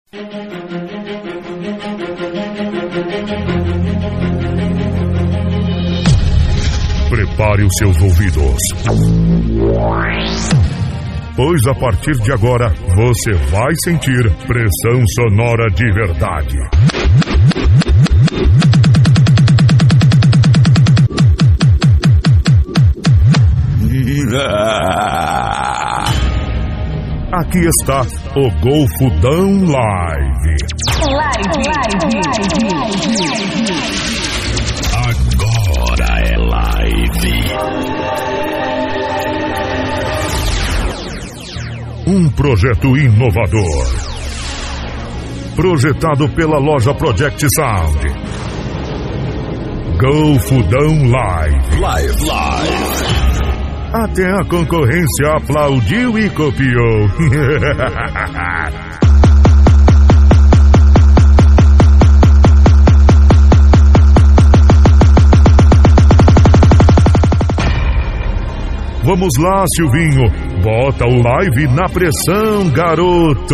Prepare os seus ouvidos, pois a partir de agora você vai sentir pressão sonora de verdade. Aqui está o Golfudão Live. Agora é live. Um projeto inovador, projetado pela loja Project Sound. Golfudão Live. Até a concorrência aplaudiu e copiou. Vamos lá, Silvinho. Bota o live na pressão, garoto.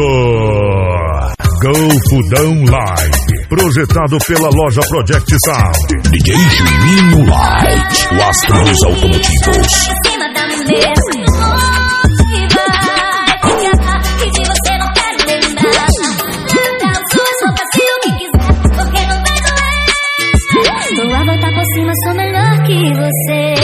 Golfudão Live, projetado pela loja Project Sound. DJ Juninho Light, o astro dos automotivos. Vou voltar por cima, sou melhor que você.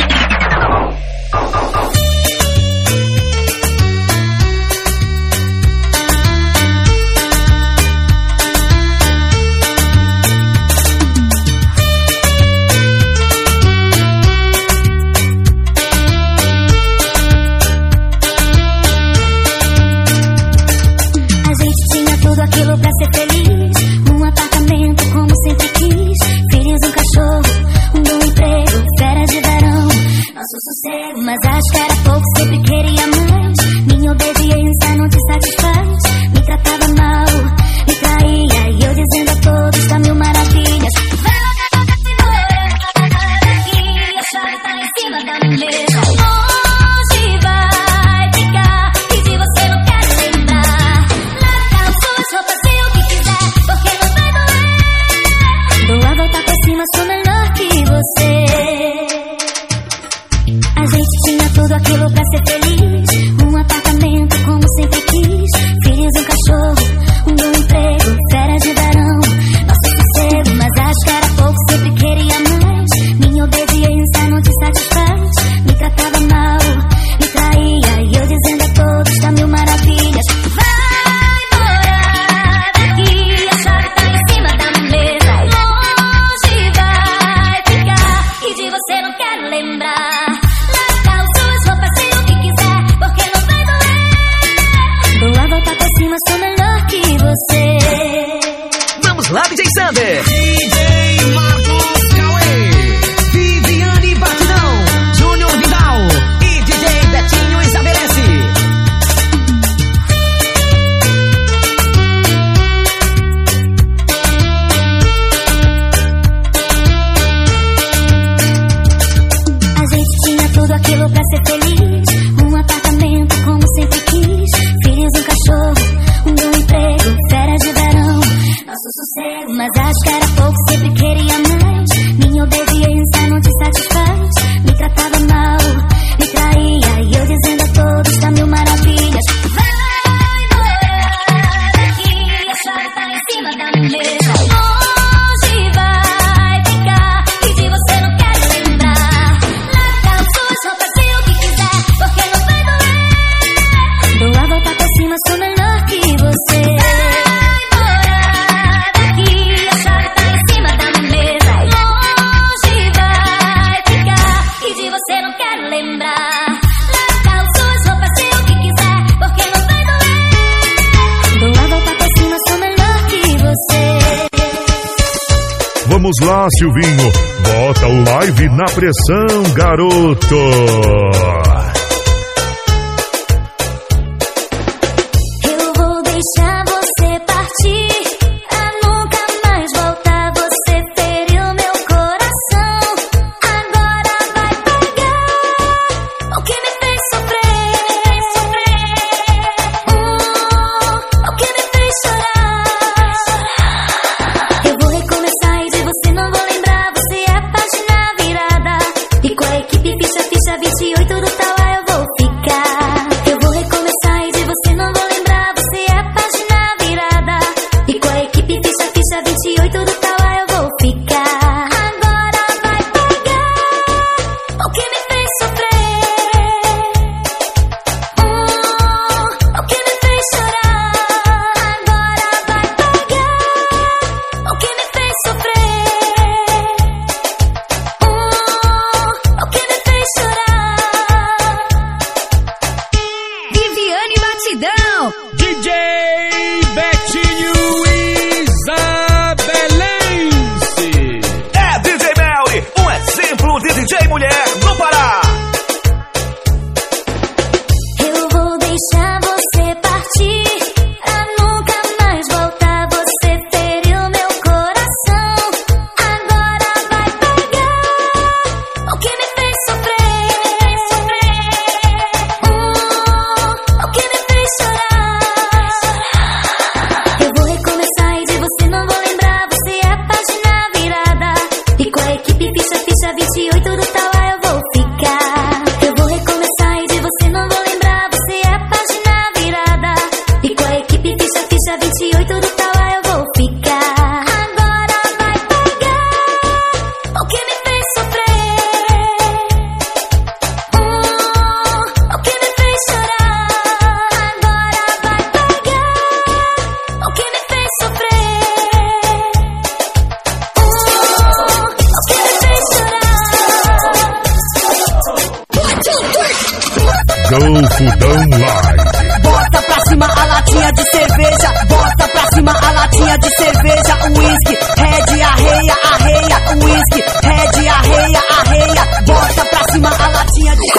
Pra ser feliz, um apartamento como sempre quis, filhos, um cachorro, um bom emprego, férias de verão, nosso sossego. Mas acho que era pouco, sempre queria mais. Minha obediência não te satisfaz. Me tratava mal, me traía, e eu dizendo a todos da mil maravilhas. Vai embora daqui, a chave tá em cima da mesa. Onde vai ficar? E se você não quer lembrar, larga as suas roupas. Sou melhor que você. A gente tinha tudo aquilo pra ser feliz, um apartamento como sempre quis, filhos, um cachorro, um bom emprego, férias de verão, nosso sossego. Mas acho que era pouco, sempre queria mais. Minha obediência não te satisfaz. Me tratava mal, me traía, e eu dizendo a todos da mil maravilhas. Vai embora daqui, a chave tá em cima da mesa. Você não quer lembrar, larga as suas roupas, sei o que quiser, porque não vai doer. Dou a volta por cima, sou melhor que você. Vamos lá, DJ Sander, DJ Marcos Cauê, Viviane Batidão, Júnior Vidal e DJ Betinho estabelece. Tudo aquilo pra ser feliz, um apartamento como sempre quis, filhos, um cachorro, um bom emprego, férias de verão, nosso sossego. Mas acho que era pouco, sempre queria mais. Minha obediência não te satisfaz. Me tratava mal, me traía, e eu dizendo a todos da mil maravilhas. Vai embora daqui, a chave tá em cima da mesa. Onde vai ficar? E se você não quer lembrar, roupas, sei o que quiser, porque não vai doer. Dou a volta por cima, sou melhor que você. Vai embora daqui, a chave tá em cima da mesa. Longe vai ficar, e se você não quer lembrar, larga as suas roupas, sei o que quiser, porque não vai doer. Dou a volta por cima, sou melhor que você. Vamos lá, Silvinho. Bota o live na pressão, garoto. Eu vou deixar você partir, a nunca mais voltar. Você feriu meu coração, agora vai pagar o que me fez sofrer, o que me fez chorar. 28 do tal eu vou ficar. Agora vai pagar o que me fez sofrer, o que me fez chorar. Agora vai pagar o que me fez sofrer, o que me fez chorar. Golfudão Live. Bota pra cima a latinha de cerveja, bota pra cima a latinha de cerveja. Whisky, Red, arreia, arreia. Whisky, Red, arreia, arreia. Bota pra cima a latinha de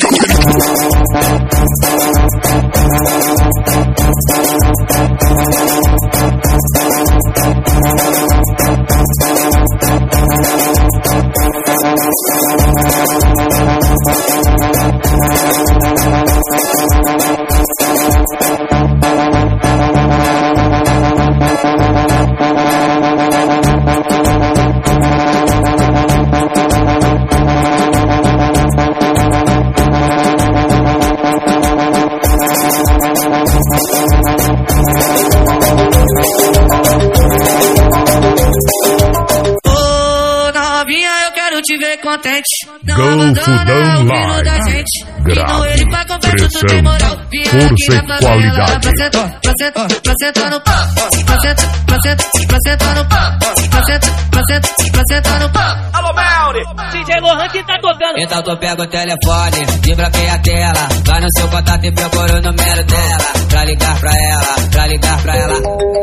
contente. Golfudão Live. Grave, pressão, força e qualidade. Pra sentar no pau, pra sentar no pau, pra sentar no pau. Alô, Melri! DJ Lohan que tá tocando. Então tu pega o telefone, desbloqueia a tela, vai no seu contato e procura o número dela, pra ligar pra ela, pra ligar pra ela.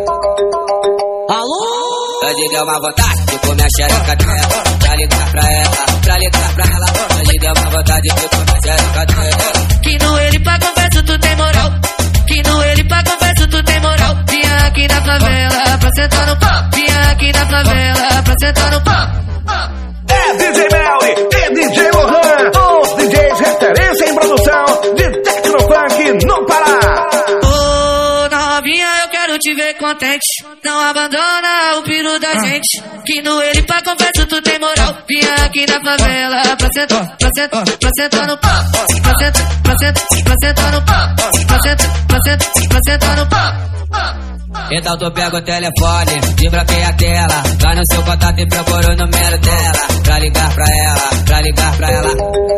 Alô? Hoje deu uma vontade de comer a xereca dela, pra ligar pra ela, pra ligar pra ela. Hoje deu uma vontade de comer a xereca dela. Que no ele pra conversa tu tem moral, que no ele pra conversa tu tem moral. Vinha aqui na favela pra sentar no pau, vinha aqui na favela pra sentar no pau. É DJ Melri e DJ Lohan, os DJs referência em produção de Tecnofunk no Pará. Ô novinha, eu quero te ver contente, não abandona o piru da gente. Que no ele pra conversa tu tem moral, vinha aqui na favela pra sentar no pau, pra sentar no pau, pra sentar no pau. Então tu pega o telefone, desbloqueia a tela, vai no seu contato e procura o número dela, pra ligar pra ela, pra ligar pra ela.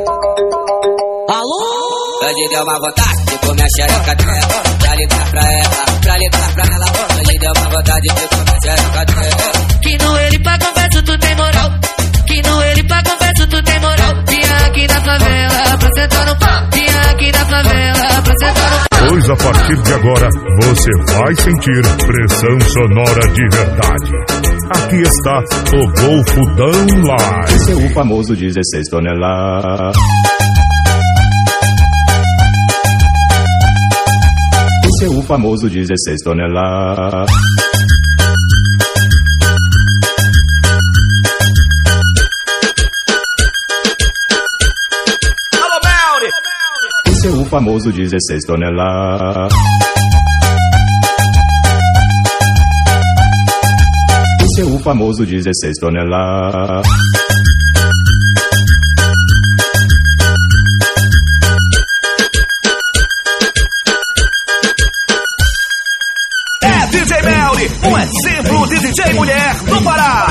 Alô? Hoje deu uma vontade de comer a xereca dela, pra ligar pra ela, pra ligar pra ela. Hoje deu uma vontade de comer a xereca dela. Que no ele pra conversa tu tem moral, que no ele pra conversa tu tem moral. Vinha aqui na favela pra sentar no pau, vinha aqui na favela pra sentar no pau. Pois a partir de agora você vai sentir pressão sonora de verdade. Aqui está o Golfudão Live. Esse é o famoso 16 toneladas. Esse é o famoso 16 toneladas. Alô, Melri! Esse é o famoso 16 toneladas. Esse é o famoso 16 toneladas. É DJ Melri, um exemplo de DJ mulher no Pará.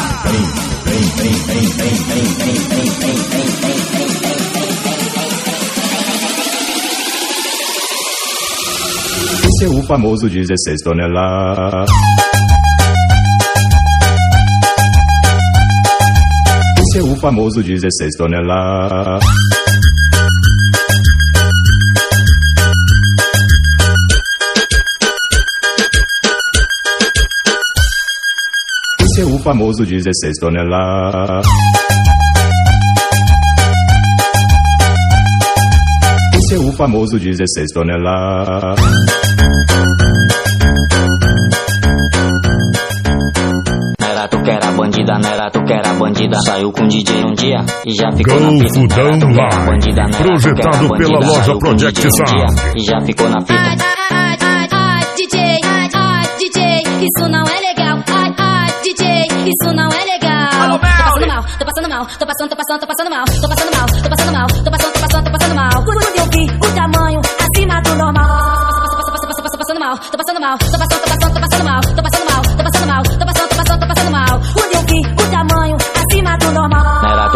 Esse é o famoso 16 toneladas. Esse é o famoso 16 toneladas. Esse é o famoso 16 toneladas. Esse é o famoso 16 toneladas. Era tu que era bandida, não era tu que era bandida. Saiu com DJ um dia e já ficou na fita. Golfudão Live, projetado pela loja Project Sound. E já ficou na fita. DJ, isso não é legal. DJ, isso não é legal. Alô, Melri! Tô passando mal, tô passando mal. Quando eu vi o tamanho acima do normal. Tô passando mal,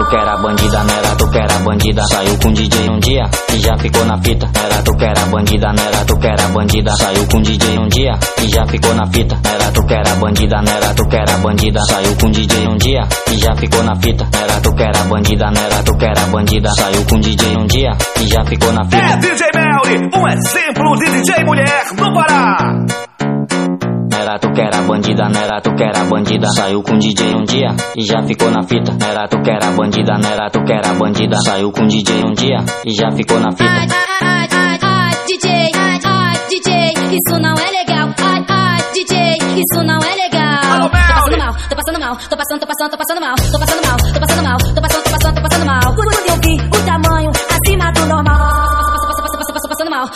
tu que era bandida, não era tu que era bandida. Saiu com DJ um dia e já ficou na fita. Era tu que era bandida, não era tu que era bandida. Saiu com DJ um dia e já ficou na fita. Era tu que era bandida, não era tu que era bandida. Saiu com DJ um dia e já ficou na fita. Era tu que era bandida, não era tu que era bandida. Saiu com DJ um dia e já ficou na fita. É DJ Melly, um exemplo de DJ mulher no Pará. Era tu que era bandida, não era tu que era bandida. Saiu com DJ um dia e já ficou na fita. Era tu que era bandida, não era tu que era bandida. Saiu com DJ um dia e já ficou na fita. DJ, isso não é legal. DJ, isso não é legal. Tô passando mal, tô passando mal. Quando eu vi o tamanho acima do normal. Tô passando mal.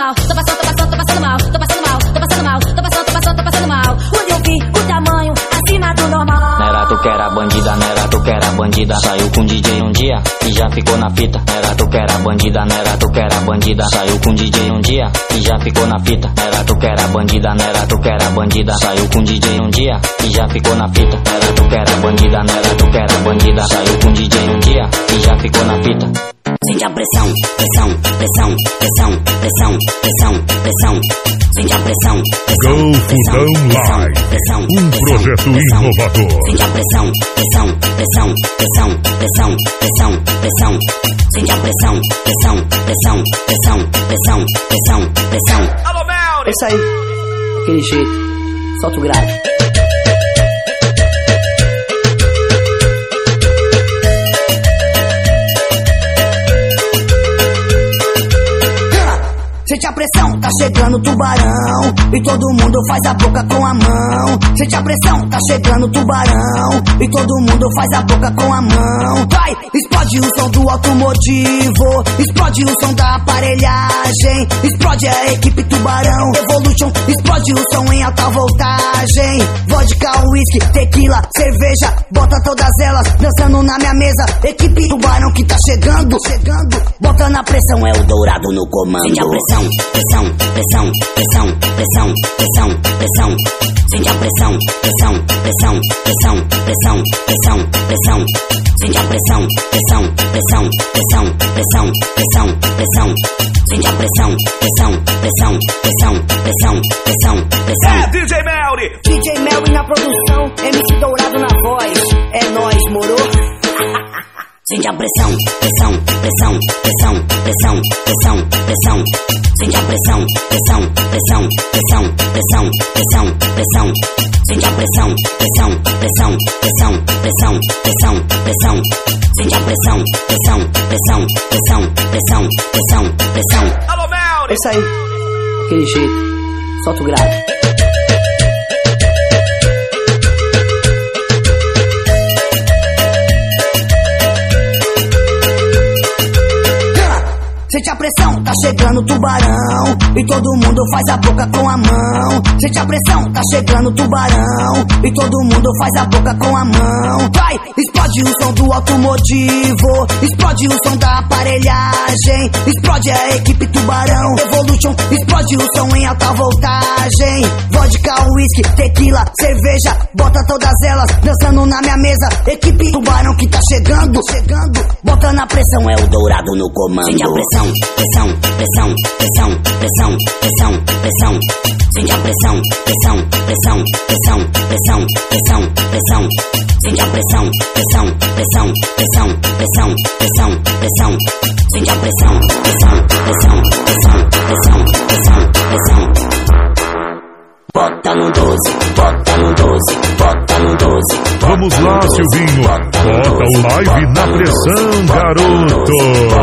Quando eu vi o tamanho acima do normal. Não era tu que era bandida, não era tu que era bandida. Saiu com DJ um dia e já ficou na fita. Era tu que era bandida, não era tu que era bandida. Saiu com DJ um dia e já ficou na fita. Era tu que era bandida, não era tu que era bandida. Saiu com DJ um dia e já ficou na fita. Era tu que era bandida, não era tu que era bandida. Saiu com DJ um dia e já ficou na fita. Sente a pressão. Sente a pressão. Golfudão Live, um projeto inovador. Sente a pressão. Sente a pressão. Alô, Melly. É isso aí. Aquele jeito. Solta o grave. Sente a pressão, tá chegando o tubarão e todo mundo faz a boca com a mão. Sente a pressão, tá chegando o tubarão e todo mundo faz a boca com a mão. Vai, explode o som do automotivo, explode o som da aparelhagem, explode a equipe Tubarão Evolution, explode o som em alta voltagem. Vodka, whisky, tequila, cerveja, bota todas elas dançando na minha mesa. Equipe Tubarão que tá chegando, bota na pressão, é o Dourado no comando. Sente a pressão. Sente a pressão. Sente a pressão. Sente a pressão. É DJ Melly. DJ Melly na produção, MC Dourado na voz. É nóis, moro? Sente a pressão. Sente a pressão. Sente a pressão. Sente a pressão. Alô, Melly. É isso aí. Aquele jeito. Solta o grave. Sente a pressão, tá chegando o tubarão e todo mundo faz a boca com a mão. Sente a pressão, tá chegando o tubarão e todo mundo faz a boca com a mão. Vai, explode o som do automotivo, explode o som da aparelhagem, explode a equipe Tubarão Evolution, explode o som em alta voltagem. Vodka, whisky, tequila, cerveja, bota todas elas dançando na minha mesa. Equipe Tubarão que tá chegando, bota na pressão, é o Dourado no comando. Sente a pressão. Sente a pressão. Sente a pressão. Sente a pressão. Bota no 12. Vamos lá, Silvinho. Bota o live na pressão, garoto.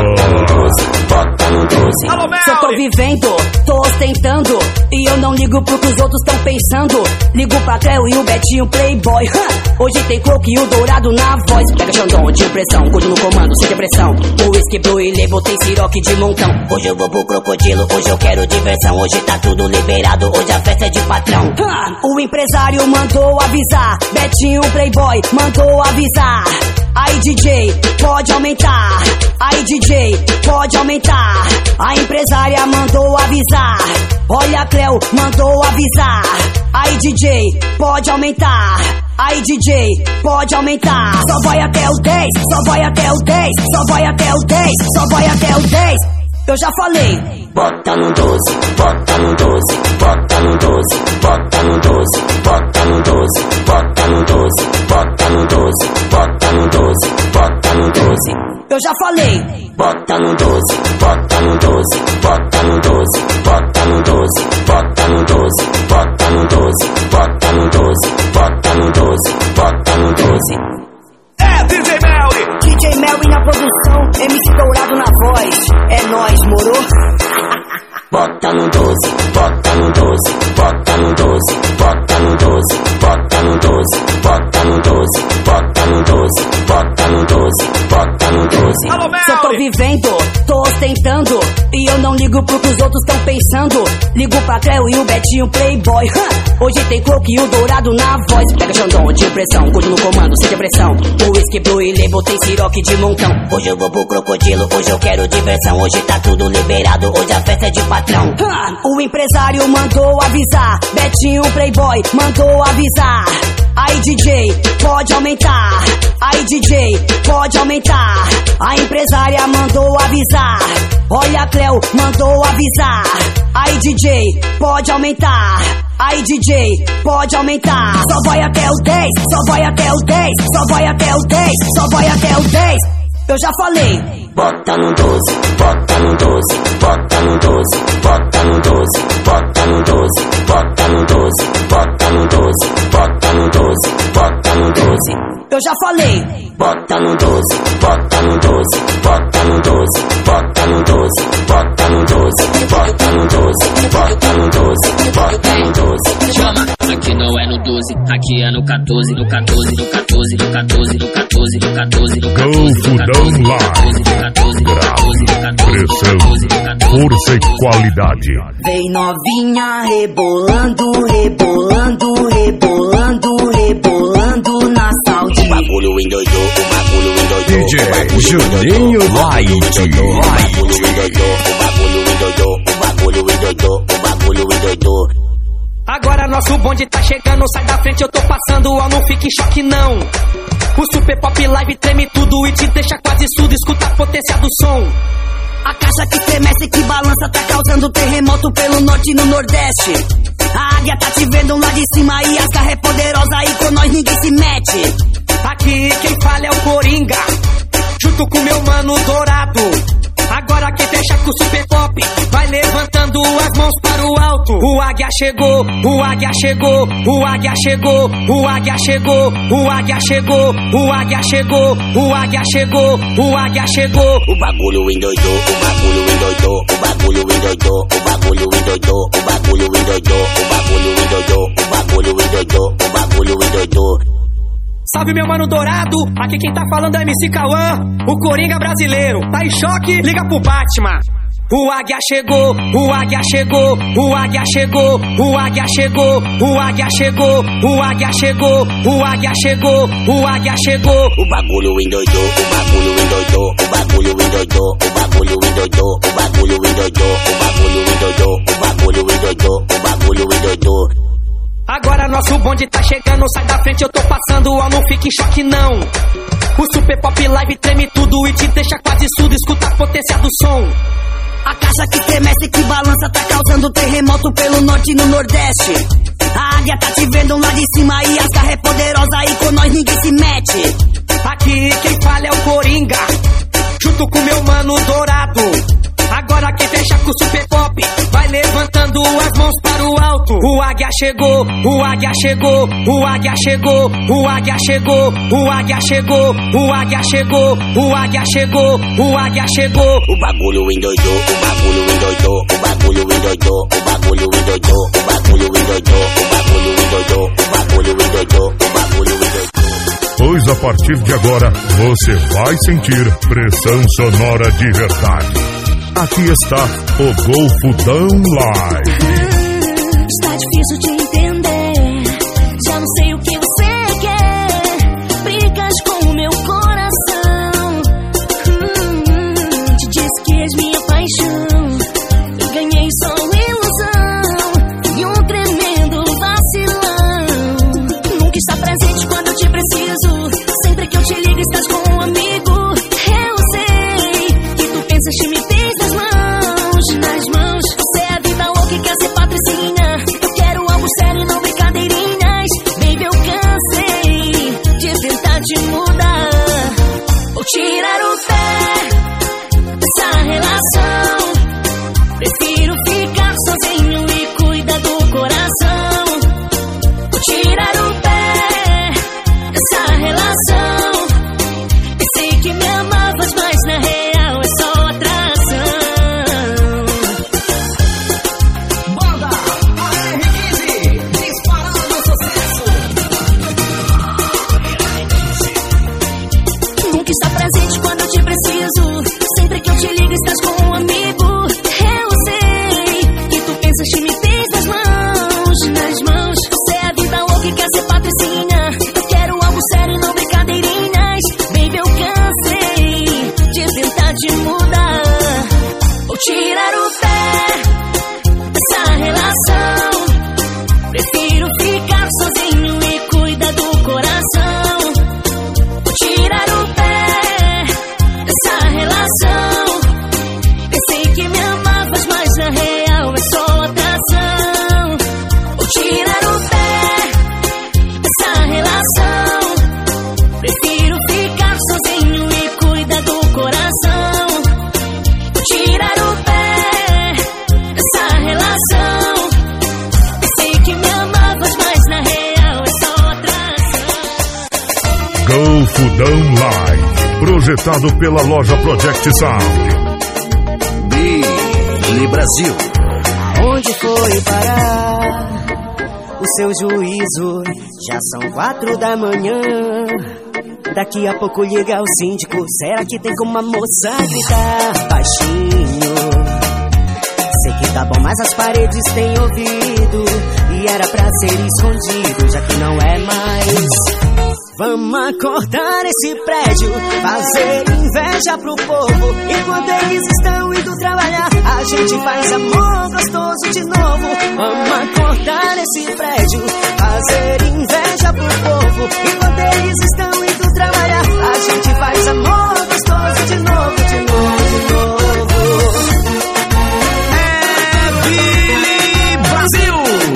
Alô, Melly. Só tô vivendo, tô ostentando e eu não ligo pro que os outros tão pensando. Ligo pra Cleo e o Betinho Playboy. Hoje tem Coke e o Dourado na voz. Pega Xandão de impressão, Gold no comando, sem depressão. O whisky Blue e Label tem siroque de montão. Hoje eu vou pro crocodilo, hoje eu quero diversão. Hoje tá tudo liberado, hoje a festa é de patrão. O empresário mandou avisar, Betinho Playboy mandou avisar. Aí DJ, pode aumentar. Aí DJ, pode aumentar. A empresária mandou avisar. Olha a Cleo, mandou avisar. Aí DJ, pode aumentar. Aí DJ, pode aumentar. Só vai até o 10, só vai até o 10, só vai até o 10, só vai até o 10. Eu já falei. Bota no 12, bota no 12, bota no 12, bota no 12, bota no 12, bota no 12, bota no 12, bota no 12, bota no 12. Eu já falei. Bota no 12, bota no 12, bota no 12, bota no 12, bota no 12, bota no 12, bota no 12, bota no 12, bota no 12. É DJ Melly! DJ Melly na produção, MC Dourado na voz. É nóis, moro? Bota no 12, bota no 12, bota no 12, bota no 12, bota no 12, bota no 12, bota no 12, bota no 12, bota no 12. Alô, Melly! Se eu tô vivendo, tô ostentando, e eu não ligo pro que os outros tão pensando. Ligo pra Cleo e o Betinho Playboy. Hoje tem Coke e o Dourado na voz. Pega Xandão de pressão, cuido no comando, sem depressão. O Whisky Blue e Label tem siroque de montão. Hoje eu vou pro crocodilo, hoje eu quero diversão. Hoje tá tudo liberado, hoje a festa é de patrão. O empresário mandou avisar, Betinho Playboy mandou avisar. Aí DJ, pode aumentar. Aí DJ, pode aumentar. A empresária mandou avisar. Olha a Cleo, mandou avisar. Aí DJ, pode aumentar. Aí DJ, pode aumentar. Só vai até o 10, só vai até o 10, só vai até o 10, só vai até o 10. Eu já falei. Bota no 12, bota no 12, bota no 12, bota no 12, bota no 12, bota no 12, bota no 12, bota no 12, bota no 12. Eu já falei. Bota no 12, bota no 12, bota no 12, bota no 12, bota no 12, bota no 12, bota no 12, bota no 12. Chama, aqui não é no 12, aqui é no 14, no 14, no 14, no 14, no 14, no 14, no 14, no 14, no 14, no 14, no 14, no 14, Pressão, força e qualidade. Vem novinha rebolando, rebolando, rebolando, rebolando na saudade. O bagulho endoidou, o bagulho endoidou. DJ Juninho Light. O bagulho endoidou, o bagulho endoidou, o bagulho endoidou, o bagulho endoidou. Agora nosso bonde tá chegando, sai da frente, eu tô passando, ó, não fique em choque não. O Super Pop Live treme tudo e te deixa quase surdo, escuta a potência do som. A caixa que estremece, que balança, tá causando terremoto pelo norte e no nordeste. A águia tá te vendo lá de cima e as garras é poderosa, aí com nós ninguém se mete. Aqui quem fala é o Coringa, junto com meu mano Dourado. Agora quem fecha com o Super Pop vai levantando as mãos para o alto. O águia chegou, o águia chegou, o águia chegou, o águia chegou, o águia chegou, o águia chegou, o águia chegou, o águia chegou. O bagulho endoidou, o bagulho endoidou, o bagulho endoidou, o bagulho endoidou, o bagulho endoidou, o bagulho endoidou, o bagulho endoidou, o bagulho endoidou. Salve meu mano Dourado, aqui quem tá falando é MC Cauã, o Coringa brasileiro. Tá em choque? Liga pro Batman. O águia chegou, o águia chegou, o águia chegou, o águia chegou, o águia chegou, o águia chegou, o águia chegou, o águia chegou. O bagulho endoidou, o bagulho endoidou, o bagulho endoidou, o bagulho endoidou, o bagulho endoidou, o bagulho endoidou, o bagulho endoidou, o bagulho endoidou. Agora nosso bonde tá chegando, sai da frente, eu tô passando, ó, não fique em choque não. O Super Pop Live treme tudo e te deixa quase surdo, escuta a potência do som. A caixa que estremece, que balança, tá causando terremoto pelo norte e no nordeste. A águia tá te vendo lá de cima e as garras é poderosa, aí com nós ninguém se mete. Aqui quem fala é o Coringa, junto com meu mano Dourado. Agora quem fecha com o Super Pop vai levantando as mãos para o alto. O águia chegou, o águia chegou, o águia chegou, o águia chegou, o águia chegou, o águia chegou, o águia chegou, o águia chegou. O bagulho endoidou, o bagulho endoidou, o bagulho endoidou, o bagulho endoidou, o bagulho endoidou, o bagulho endoidou, o bagulho endoidou, o bagulho endoidou. Pois a partir de agora você vai sentir pressão sonora de verdade. Aqui está o Golfudão Live. Está difícil de entender, já não sei o que você quer. Brigas com o meu coração. Te disse que és minha paixão e ganhei só ilusão e um tremendo vacilão. Nunca está presente quando Fudão Live, projetado pela loja Project Sound. Billy Brasil. Onde foi parar o seu juízo? Já são 4 da manhã. Daqui a pouco liga o síndico. Será que tem como a moça gritar baixinho? Sei que tá bom, mas as paredes têm ouvido e era pra ser escondido, já que não é mais. Vamos acordar esse prédio, fazer inveja pro povo. Enquanto eles estão indo trabalhar, a gente faz amor gostoso de novo. Vamos acordar esse prédio, fazer inveja pro povo. Enquanto eles estão indo trabalhar, a gente faz amor gostoso de novo, de novo, de novo. É Billy Brasil.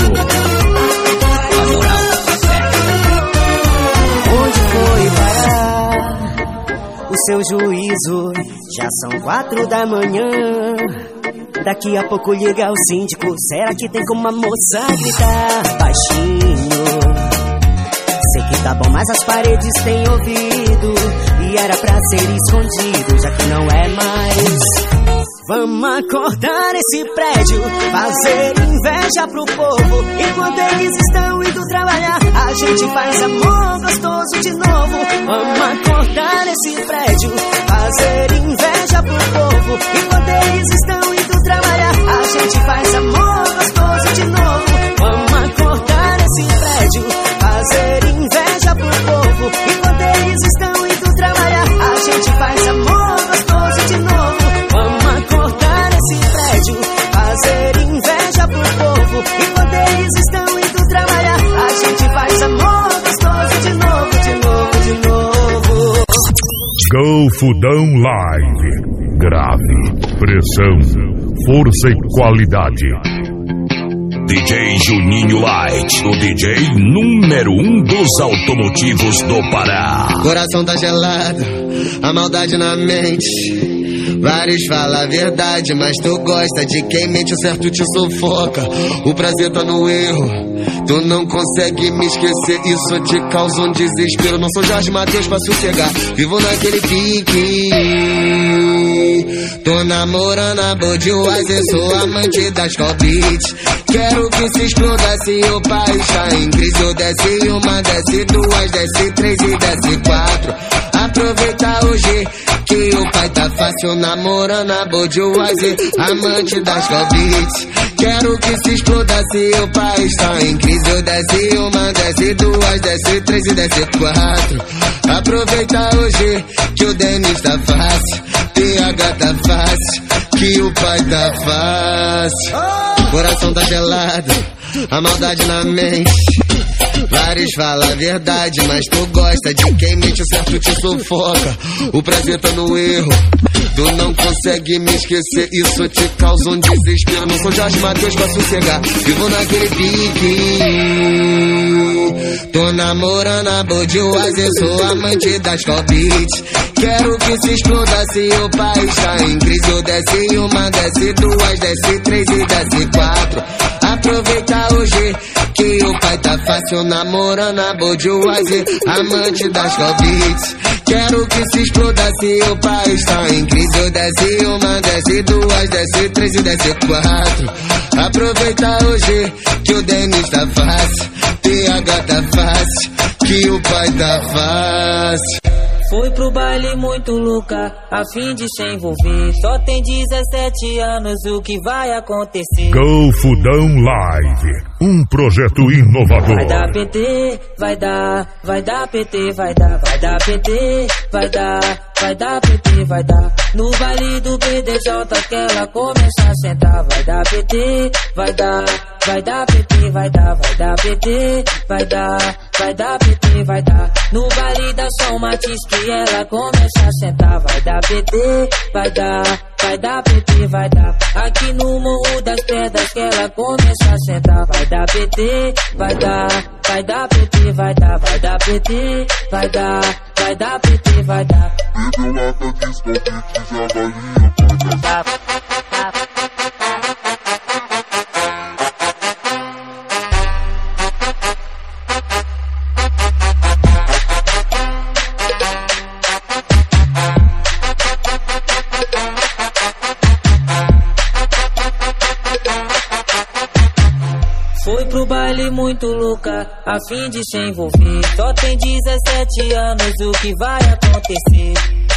O seu juízo, já são 4 da manhã. Daqui a pouco liga o síndico. Será que tem como a moça gritar baixinho? Sei que tá bom, mas as paredes têm ouvido e era pra ser escondido, já que não é mais. Vamos acordar esse prédio, fazer inveja pro povo. Enquanto eles estão indo trabalhar, a gente faz amor gostoso de novo. Vamos acordar esse prédio, fazer inveja pro povo. Enquanto eles estão indo trabalhar, a gente faz amor gostoso de novo. Vamos acordar esse prédio, fazer inveja pro povo. Enquanto eles estão indo trabalhar, a gente faz amor gostoso de novo. Vamos acordar esse prédio, fazer inveja pro povo. Enquanto eles estão indo trabalhar, a gente faz amor gostoso de novo, de novo, de novo. Go Fudão Live. Grave, pressão, força e qualidade. DJ Juninho Light, o DJ número 1 dos automotivos do Pará. Coração tá gelado, a maldade na mente. Vários falam a verdade, mas tu gosta de quem mente, o certo te sufoca. O prazer tá no erro, tu não consegue me esquecer. Isso te causa um desespero. Não sou Jorge Mateus pra sossegar, vivo naquele pique. Tô namorando a Budweiser, sou amante das Beats. Quero que se exploda se o país tá em crise. Eu desce uma, desce duas, desce três e desce quatro. Aproveita hoje que o pai tá fácil, namorando a Budweiser, amante das Beats. Quero que se exploda se o país tá em crise. Eu desce uma, desce duas, desce três e desce quatro. Aproveita hoje que o Denis tá fácil, TH tá fácil, que o pai tá fácil. Coração tá gelado, a maldade na mente. Vários falam a verdade, mas tu gosta de quem mente, o certo te sufoca. O prazer tá no erro, tu não consegue me esquecer. Isso te causa um desespero. Não sou Jorge Mateus pra sossegar, vivo naquele pique. Tô namorando a Budweiser, sou amante das Beats. Quero que se exploda se o país tá em crise. Eu desce uma, desce duas, desce três e desce quatro. Aproveita hoje que o pai tá fácil, namorando a Budweiser, amante das Beats. Quero que se exploda se o país tá em crise. Eu desce uma, desce duas, desce três e desce quatro. Aproveita hoje que o Denis tá fácil, TH tá fácil, que o pai tá fácil. Fui pro baile muito louca, a fim de se envolver. Só tem 17 anos, o que vai acontecer? Go Fudão Live, um projeto inovador. Vai dar PT, vai dar PT, vai dar PT, vai dar PT, vai dar. No baile do BDJ que ela começa a sentar. Vai dar PT, vai dar PT, vai dar PT, vai dar PT, vai dar. No baile da São Martins que ela começa a sentar. Vai dar PT, vai dar PT, vai dar. Aqui no Morro das Pedras que ela começa a sentar. Vai dar PT, vai dar PT, vai dar PT, vai dar PT, vai dar. muito louca, a fim de se envolver. Só tem 17 anos, o que vai acontecer?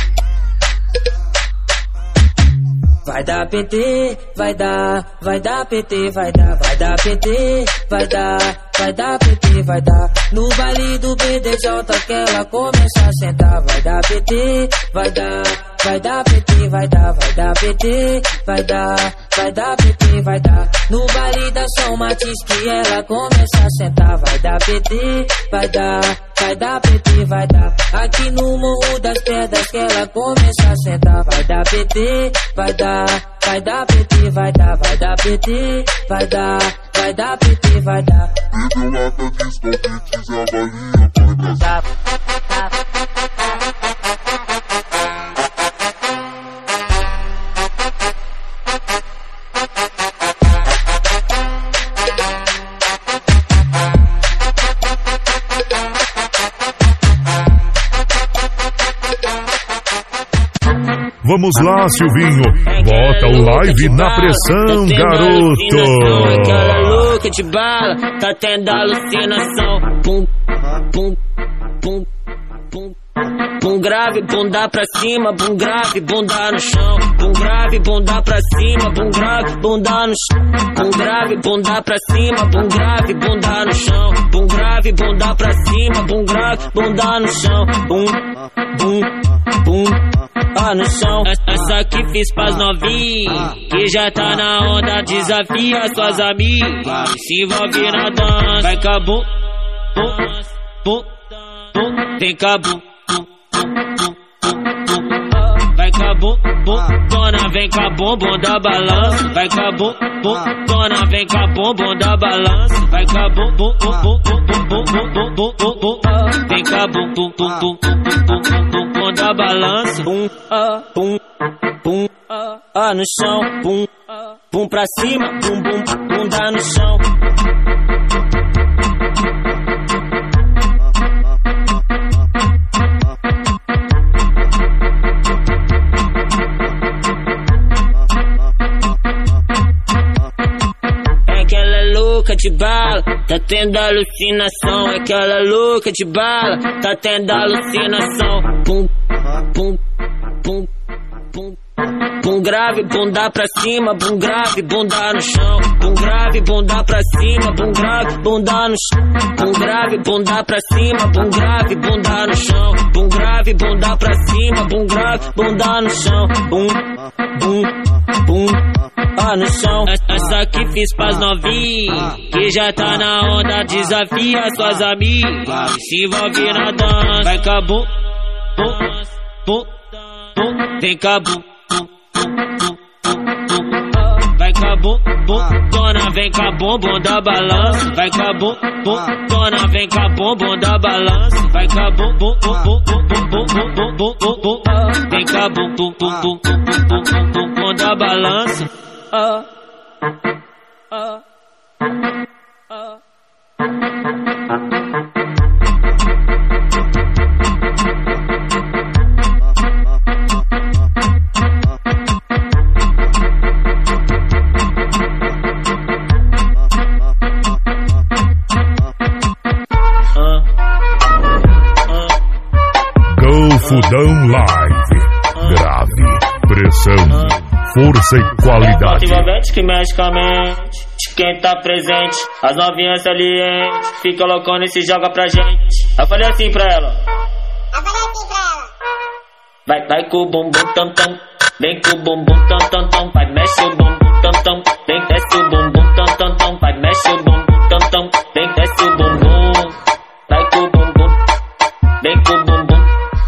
Vai dar PT, vai dar PT, vai dar PT, vai dar PT, vai dar. No baile do BDJ que ela começa a sentar. Vai dar PT, vai dar PT, vai dar PT, vai dar PT, vai dar. No baile da São Martins que ela começa a sentar. Vai dar PT, vai dar PT, vai dar. Aqui no Morro das Pedras que ela começa a sentar. Vai dar PT, vai dar PT, vai dar PT, vai dar PT, vai dar. Lata de escopetes, a balinha vai dar. Vamos lá, Silvinho, bota o live na pressão, garoto. Aquela louca de bala, tá tendo alucinação. Pum, pum, pum, pum. Pum grave, bunda pra cima, bum grave, bunda no chão. Bum grave, bunda pra cima, bum grave, bunda no chão. Bum grave, bunda pra cima, bum grave, bunda no chão. Bum grave, bunda pra cima, bum grave, bunda no chão. Bum, bum, bum. No chão, essa que fiz pras novinhas, que já tá na onda, desafia suas amigas, se envolve na dança, vai cabum, bum, bum, vem cabum, vai cabum, dona, vem cabum, da balança, vai cabum, dona, vem cabum, da balança, vai cabum, vem cabum, da balança, no chão, pum pra cima, bunda no chão. É aquela louca de bala, tá tendo alucinação. É aquela louca de bala, tá tendo alucinação. Pum, pum, pum, pum. Bum grave, bunda pra cima, bum grave, bunda no chão. Bum grave, bunda pra cima, bum grave, bunda no chão. Bum grave, bunda pra cima, bum grave, bunda no chão. Bum grave, bunda pra cima, bum grave, bunda no chão. Bum, bum, bum. No chão, essa que fiz pras novinhas, que já tá na onda, desafia suas amigas, se envolve na dança, vai cabum, vem cabum, vai cabum, dona, vem cabum, da balança, vai cabum, dona, vem cabum, da balança, vai cabum, vem cabum, da balança. Golfudão Live, grave, pressão, força e qualidade. Envolvente que mexe com a mente de quem tá presente. As novinhas salientes fica loucona e se joga pra gente. Eu falei assim pra ela. Vai com o bumbum tam tam, vem com o bumbum tam tam tam, vai mexe o bumbum tam tam, vem desce o bumbum tam tam tam, vai mexe o bumbum tam tam, vem desce o bumbum, vai com o bumbum, vem com o bumbum.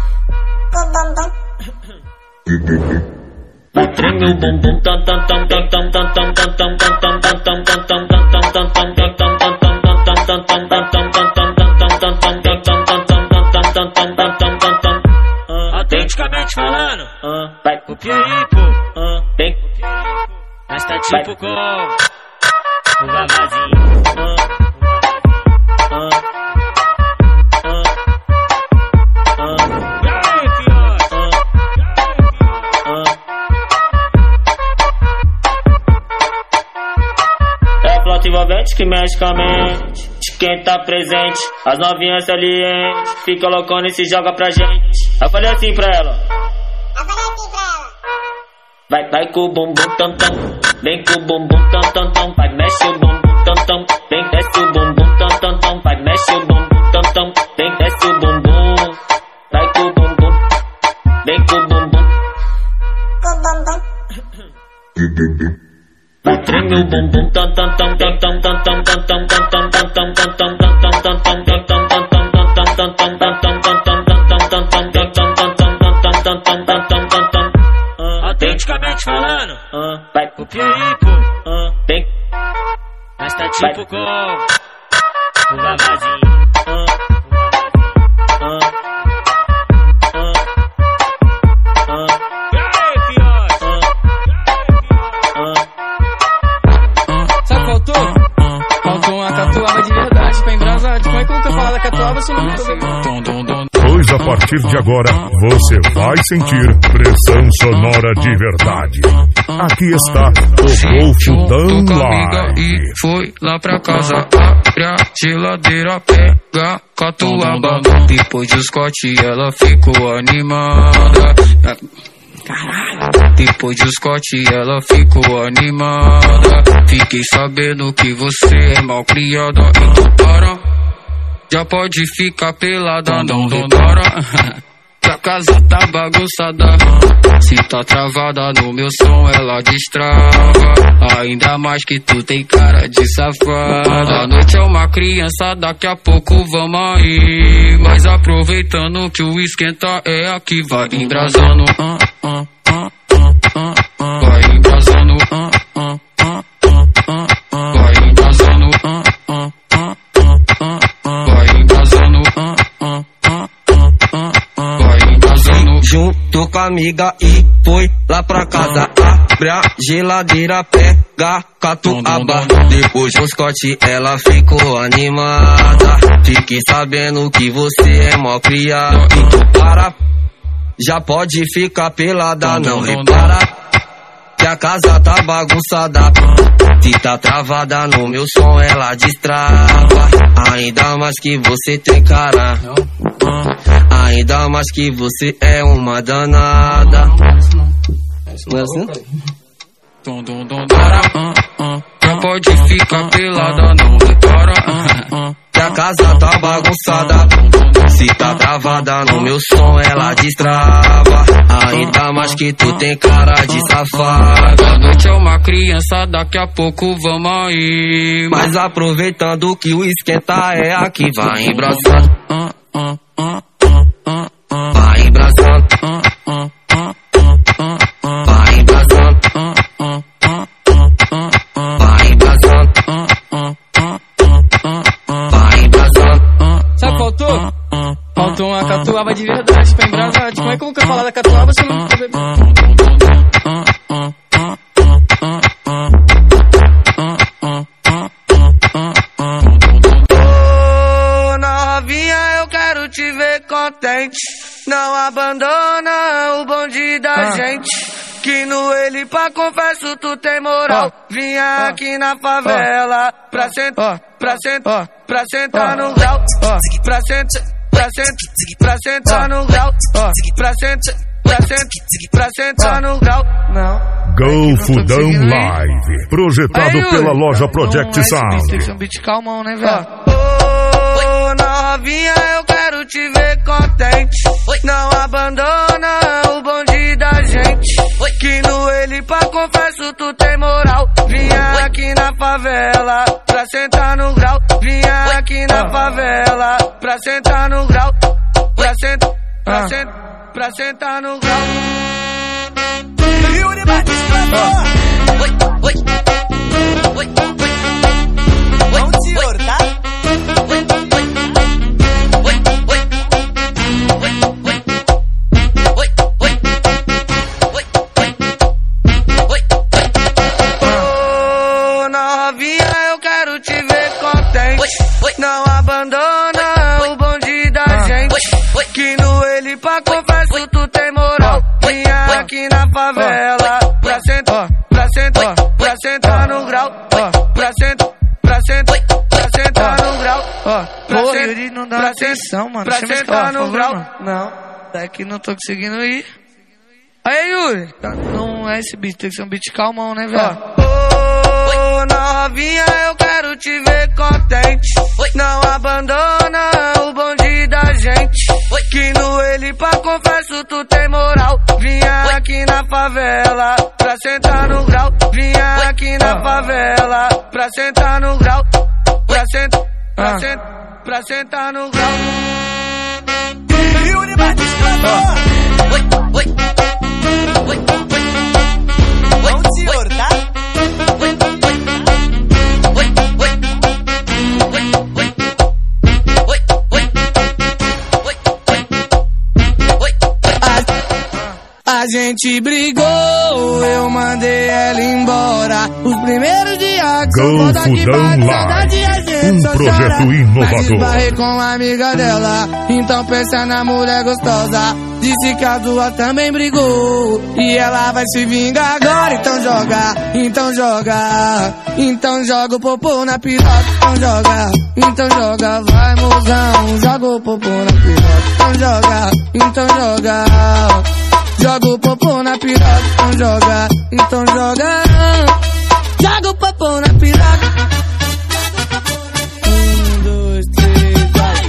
Vai treme o bumbum tam tam tam tam tam tam tam tam tam tam tam tam tam tam tam tam autenticamente falando, vai pro Pieripo, vem, mas tá tipo com o Vavazinho. É a flauta envolvente que mexe com a mente de quem tá presente, as novinhas salientes, fica loucona e se joga pra gente. Eu falei assim pra ela. Vai com o bumbum tam tam, vem com o bumbum tam tam tam, vai mexe o bumbum tam tam, vem desce o bumbum tam tam tam, vai mexe o bumbum tam tam, vem desce o bumbum, vai com o bumbum, vem com o bumbum, vai treme o bumbum tam tam tam tam tam tam tam tam tam tam tam tam tam tam tam tam tam autenticamente falando, vai copia aí, pô. Vem. Mas tá tipo com o vavazinho. Sabe, faltou uma catuaba de verdade pra embrasar. Como é que eu nunca falar da catuaba se não Pois a partir de agora você vai sentir pressão sonora de verdade. Aqui está o Golfudão Live. E foi lá pra casa, abre a geladeira, pega catuaba. Depois do Scott ela ficou animada. Caralho. Depois do Scott ela ficou animada. Fiquei sabendo que você é mal criada. Então para, já pode ficar pelada, não demora. Que a casa tá bagunçada. Se tá travada no meu som ela destrava. Ainda mais que tu tem cara de safada. A noite é uma criança, daqui a pouco vamos aí. Mas aproveitando que o esquenta é aqui, vai embrasando. Vai embrasando. Vai embrasando. Junto com a amiga e foi lá pra casa, abre a geladeira, pega catuaba. Depois do Scott ela ficou animada. Fiquei sabendo que você é mó criado. Então para, já pode ficar pelada, não repara que a casa tá bagunçada. Se tá travada no meu som ela destrava. Ainda mais que você tem cara, ainda mais que você é uma danada. Não é assim? Já pode ficar pelada, não repara que a casa tá bagunçada. Se tá travada no meu som ela destrava. Ainda mais que tu tem cara de safada. A noite é uma criança, daqui a pouco vamos aí. Mas aproveitando que o esquenta é aqui, vai embraçando. Vai embraçando. Vai embraçando. Vai embraçando. Vai embraçando. Sabe, faltou uma catuaba de verdade pra embrasar. Como é que eu nunca falar da catuaba se não te ver contente, não abandona o bonde da gente. Que no ele pra confesso tu tem moral. Vinha aqui na favela pra sentar, pra sentar, pra sentar no grau. Pra sentar, pra sentar, pra sentar no grau. Pra sentar, pra sentar, pra sentar no grau. Golfudão Live, projetado pela loja Project Sound. Tem que ser um beat calmão, né, velho? Novinha, eu quero te ver contente. Não abandona o bonde da gente. Que no ele pra confesso tu tem moral. Vinha aqui na favela pra sentar no grau. Vinha aqui na favela pra sentar no grau. Pra sentar, pra sentar, pra sentar no grau. Yuri Batista, vamos, senhor, tá? Não abandona o bonde da gente. Que no ele pra confesso tu tem moral. Vinha aqui na favela pra sentar, pra sentar, pra sentar no grau. Pra sentar, pra sentar, pra sentar no grau. dando atenção, mano. Pra sentar no grau. Não, daqui não tô conseguindo ir. Aí, Yuri. Não é esse beat, tem que ser um beat calmão, né, velho? Ô, novinha, eu quero te ver contente. Não abandona o bonde da gente. Que no ele pra confesso tu tem moral. Vinha aqui na favela pra sentar no grau. Vinha aqui na favela pra sentar no grau. Pra sentar no grau. Yuri Batista. Vamos, senhor, tá? A gente brigou, eu mandei ela embora. Os primeiros dias que eu vou daqui pra saudade a gente só projeto chora. inovador. Mas esbarrei com a amiga dela, então pensa na mulher gostosa. Disse que a tua também brigou e ela vai se vingar agora. Então joga, então joga. Então joga o popô na piroca. Então joga, vai mozão. Joga o popô na piroca. Então joga. Joga o popô na piroca, então joga. Joga o popô na piroca. 1, 2, 3, vai.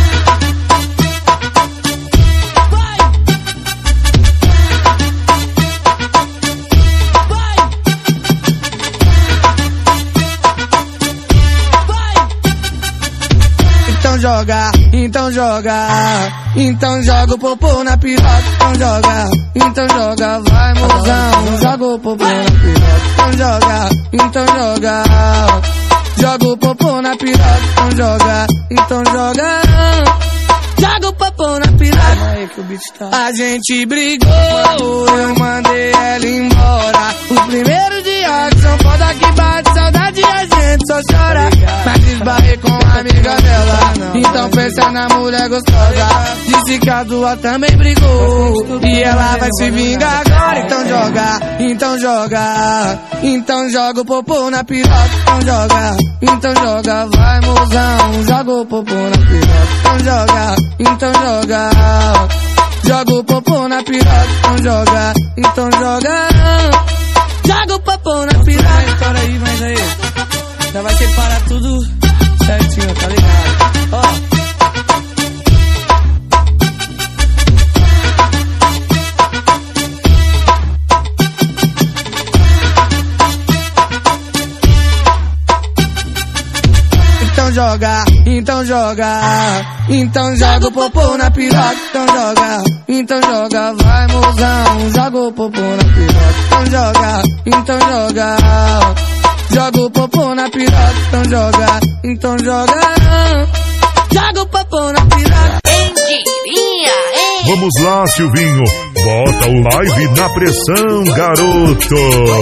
Então joga o popô na piroca. Então joga, vai mozão. Joga o popô na piroca. Então joga. Joga o popô na piroca. Então joga. Joga o popô na piroca. Aí que o beat tá. A gente brigou, eu mandei ela embora. Os primeiros dias que são foda que bate saudade a gente só chora. Mas esbarrei com a amiga dela, então pensa na mulher gostosa. Disse que a tua também brigou e ela vai se vingar agora. Então joga o popô na piroca. Então joga, vai mozão. Joga o popô na piroca. Então joga. Joga o popô na piroca. Então joga. Joga o popô na piroca. Estoura aí, mas aí já vai separar tudo certinho, tá ligado? Ó. Então joga o popô na piroca. Então joga, vai mozão. Joga o popô na piroca. Então joga. Joga o popô na piroca. Então joga. Joga o popô na piroca. Vamos lá, Silvinho. Bota o live na pressão, garoto.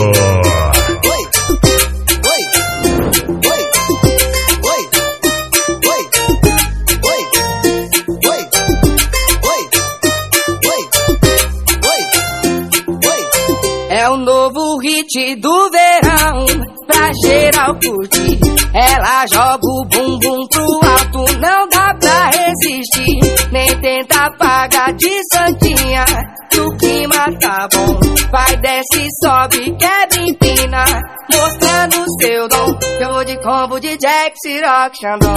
É o novo hit do verão, pra geral curtir. Ela joga o bumbum pro alto, não dá pra resistir. Nem tenta apagar de santinha, que o clima tá bom. Vai, desce, sobe, quebra, empina, mostrando seu dom. Eu vou de combo de Jack, Ciroc, Xandão.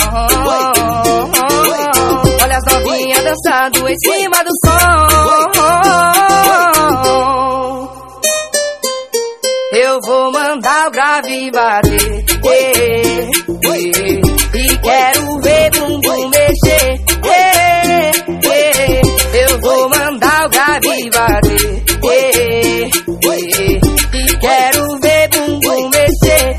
Olha as novinhas dançando em cima do som. Eu vou mandar o grave bater, e quero ver bumbum mexer, eu vou mandar o grave bater, e quero ver bumbum mexer,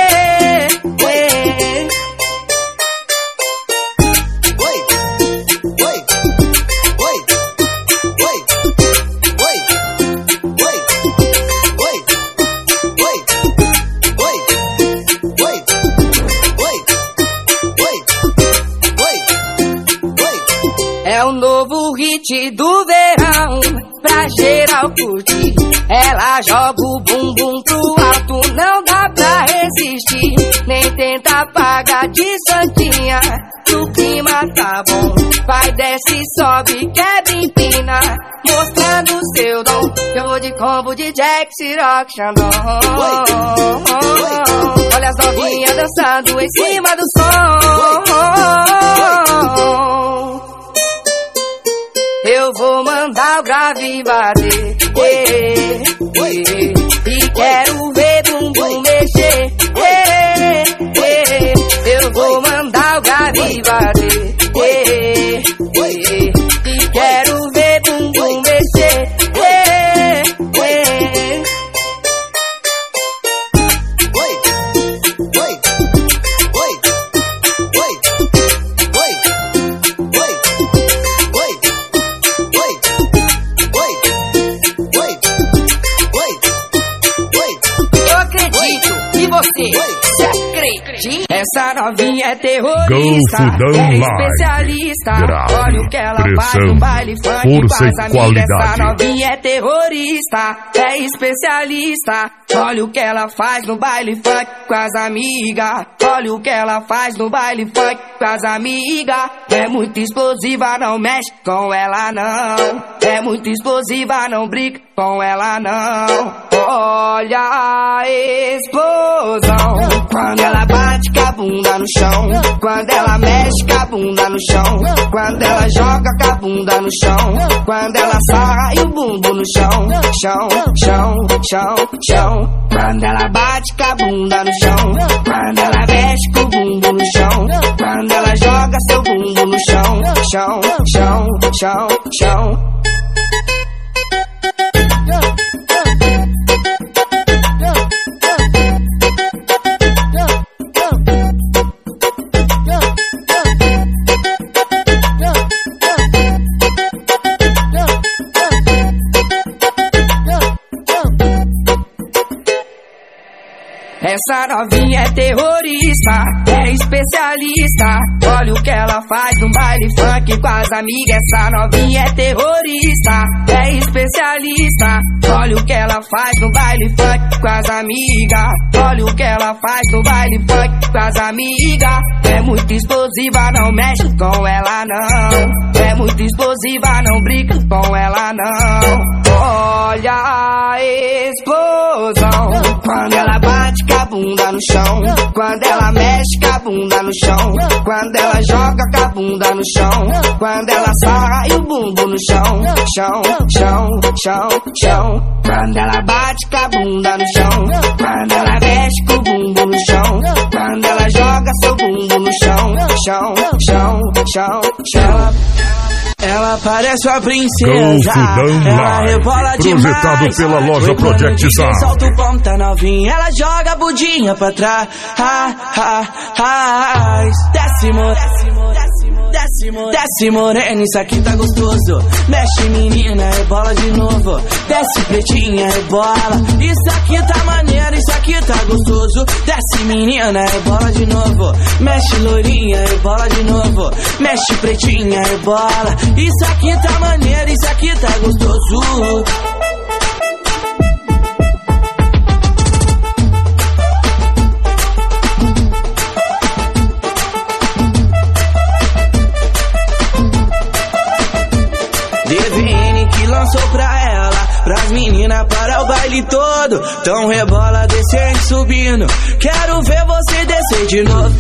É o novo hit do verão, pra geral curtir. Ela joga o bumbum pro alto, não dá pra resistir. Nem tenta apagar de santinha, Hoje o clima tá bom. Vai, desce, sobe, quebra, empina, mostrando o seu dom. Eu vou de combo de Jack, Ciroc, Xandão. Olha as novinhas dançando em cima do som. Eu vou mandar o grave bater, e quero ver bumbum mexer. Eu vou mandar o grave bater, e quero ver bumbum mexer. Essa novinha é terrorista, é especialista. Grave, olha o que ela pressão, faz no baile funk força com as e amigas. qualidade. Essa novinha é terrorista, é especialista. Olha o que ela faz no baile funk com as amigas. Olha o que ela faz no baile funk com as amigas. É muito explosiva, não mexe com ela não. É muito explosiva, não brinca com ela não. Olha a explosão quando ela bate com a bunda no chão, quando ela mexe com a bunda no chão, quando ela joga com a bunda no chão, quando ela sai o bumbum no chão, chão, chão, chão, chão. Quando ela bate com a bunda no chão, quando ela mexe com o bumbum no chão, quando ela joga seu bumbum no chão, chão, chão, chão, chão. Essa novinha é terrorista, é especialista. Olha o que ela faz no baile funk com as amigas. Essa novinha é terrorista, é especialista. Olha o que ela faz no baile funk com as amigas. Olha o que ela faz no baile funk com as amigas. É muito explosiva, não mexe com ela não. É muito explosiva, não brinca com ela não. Olha a explosão quando ela bate com a bunda no chão, quando ela mexe com a bunda no chão, quando ela joga com a bunda no chão, quando ela sai o bumbum no chão, chão, chão, chão, chão. Quando ela bate com a bunda no chão, quando ela mexe com o bumbum no chão, quando ela joga seu bumbum no chão, chão, chão, chão, chão. Ela parece uma princesa, ela rebola demais. Projetado pela loja Project Sound. Solta o ponta novinha, ela joga a budinha pra trás. Desce morena, isso aqui tá gostoso. Mexe menina, rebola de novo. Desce pretinha, rebola. Isso aqui tá maneiro, isso aqui tá gostoso. Desce menina, rebola de novo. Mexe loirinha, rebola de novo. Mexe pretinha, rebola. Isso aqui tá maneiro, isso aqui tá gostoso. DVN que lançou pra ela, pras meninas para o baile todo. Então rebola, descendo, subindo. Quero ver você descer de novo.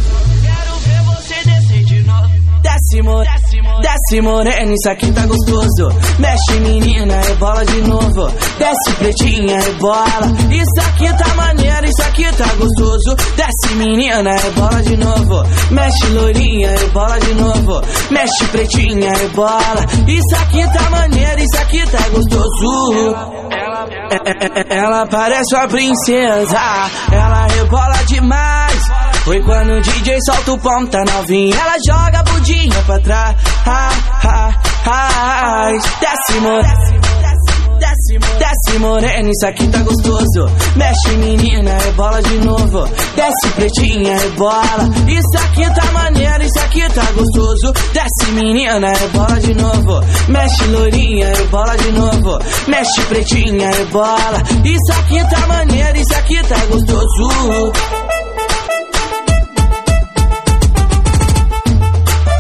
Desce morena, isso aqui tá gostoso. Mexe menina, rebola de novo. Desce pretinha, rebola. Isso aqui tá maneiro, isso aqui tá gostoso. Desce menina, rebola de novo. Mexe loirinha, rebola de novo. Mexe pretinha, rebola. Isso aqui tá maneiro, isso aqui tá gostoso. Ela parece uma princesa, ela rebola demais. Foi quando o DJ solta o ponta novinha, ela joga a budinha pra trás. Desce morena, isso aqui tá gostoso. Mexe menina, rebola de novo. Desce pretinha, rebola. Isso aqui tá maneiro, isso aqui tá gostoso. Desce menina, rebola de novo. Mexe loirinha, rebola de novo. Mexe pretinha, rebola. Isso aqui tá maneiro, isso aqui tá gostoso.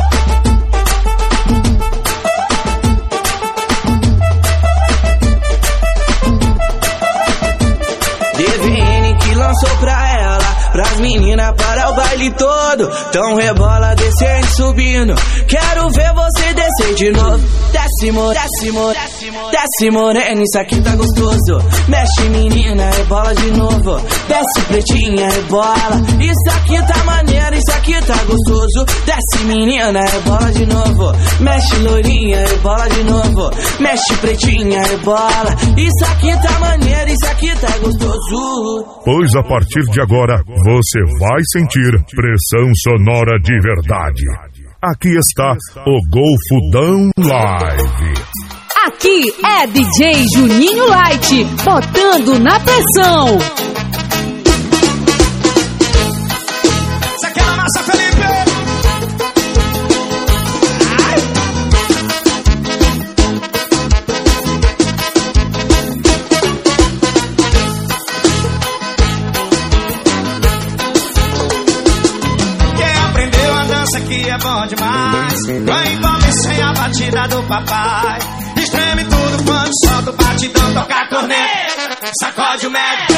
baile todo. Então rebola descendo, subindo. Quero ver você descer de novo. Desce, morena, isso aqui tá gostoso. Mexe, menina, rebola de novo. Desce, pretinha, rebola. Isso aqui tá maneiro, isso aqui tá gostoso. Desce, menina, rebola de novo. Mexe, loirinha, rebola de novo. Mexe, pretinha, rebola. Isso aqui tá maneiro, isso aqui tá gostoso. Pois a partir de agora você vai sentir pressão sonora de verdade. Aqui está o Golfudão Live. Aqui é DJ Juninho Light, botando na pressão. Isso aqui é na massa, Felipe. Que é bom demais. Vai envolver sem a batida do papai. Estreme tudo quando solta o batidão. Toca a corneta, sacode o médio.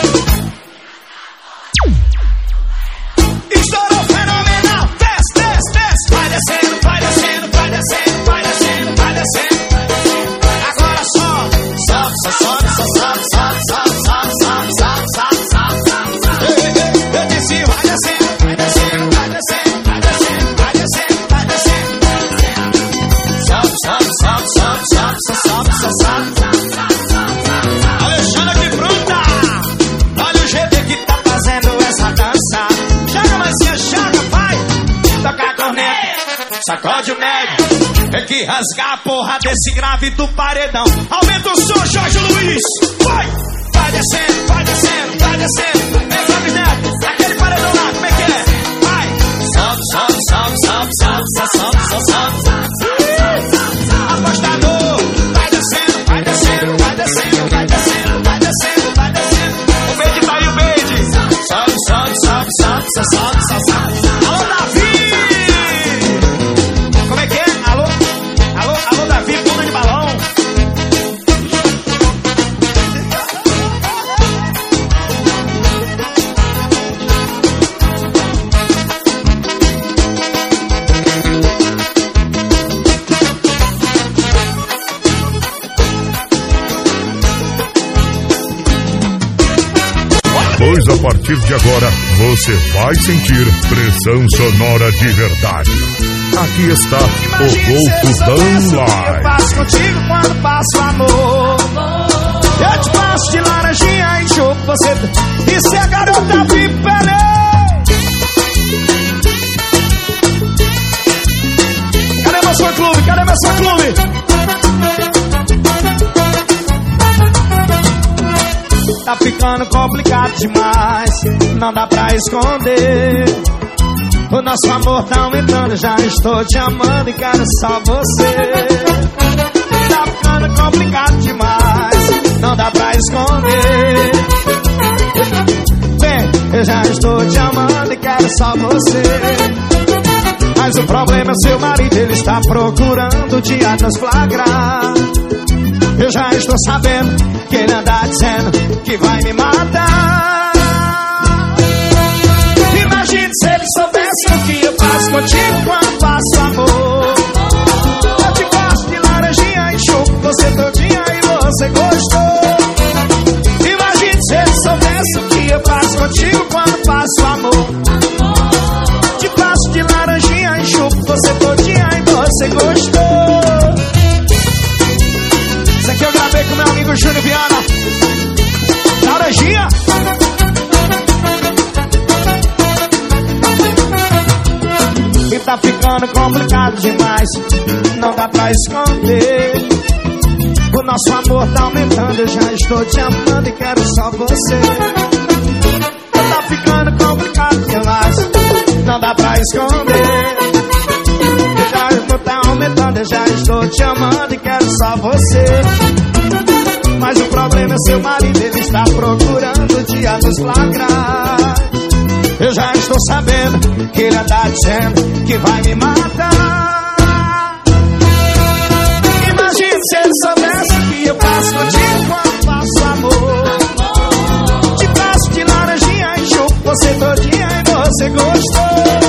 Estourou fenomenal. Desce, desce, desce. Vai descendo, vai descendo, vai descendo, vai descendo, vai descendo. Agora sobe, sobe, sobe, sobe, sobe, sobe, sobe, sobe, sobe, sobe, sobe, sobe. Eu disse vai descendo, vai descendo, vai descendo. Alexandre de Brunda, olha o GD que tá fazendo essa dança. Chega, Marcinha, chega, vai. Toca a corneta, sacode o médio. Tem que rasgar a porra desse grave do paredão. Aumenta o som, Jorge Luiz. Vai, vai descendo, vai descendo, vai descendo. Vem, Fábio Neto, aquele paredão lá, como é que é? Vai, sobe, sobe, sobe, sobe, sobe, sobe, sobe, sobe, sobe. Apostador, vai descendo, vai descendo, vai descendo, vai descendo, vai descendo, vai descendo. O Beide tá aí, o Beide. Sobe, sobe, sobe, sobe, sobe, sobe, sobe. Alô, Davi! Como é que é? Alô, alô, alô, Davi, bunda de balão. Pois a partir de agora você vai sentir pressão sonora de verdade. Aqui está o Golfudão Live. Eu faço contigo quando passo amor. Eu te passo de laranjinha e chupo você. E se a garota pipelê. Cadê meu fã clube? Cadê meu fã clube? Tá ficando complicado demais, não dá pra esconder. O nosso amor tá aumentando, já estou te amando e quero só você. Tá ficando complicado demais, não dá pra esconder. Vem, eu já estou te amando e quero só você. Mas o problema é seu marido, ele está procurando te nos flagrar. Eu já estou sabendo que ele anda dizendo que vai me matar. Imagine se ele soubesse o que eu faço contigo quando faço amor. Eu te gosto de laranjinha e chupo você todinha e você gostou. Imagine se ele soubesse o que eu faço contigo quando faço amor. Te gosto de laranjinha e chupo você todinha e você gostou. Isso aqui eu gravei com meu amigo Júnior Viana. Laranjinha. E tá ficando complicado demais, não dá pra esconder. O nosso amor tá aumentando, eu já estou te amando e quero só você. Tá ficando complicado demais, não dá pra esconder. Já tá aumentando, eu já estou te amando e quero só você. Mas o problema é seu marido, ele está procurando te nos flagrar. Eu já estou sabendo que ele anda dizendo que vai me matar. Imagine se ele soubesse que eu faço contigo quando faço amor. Te passo de laranjinha e chupo você todinha e você gostou.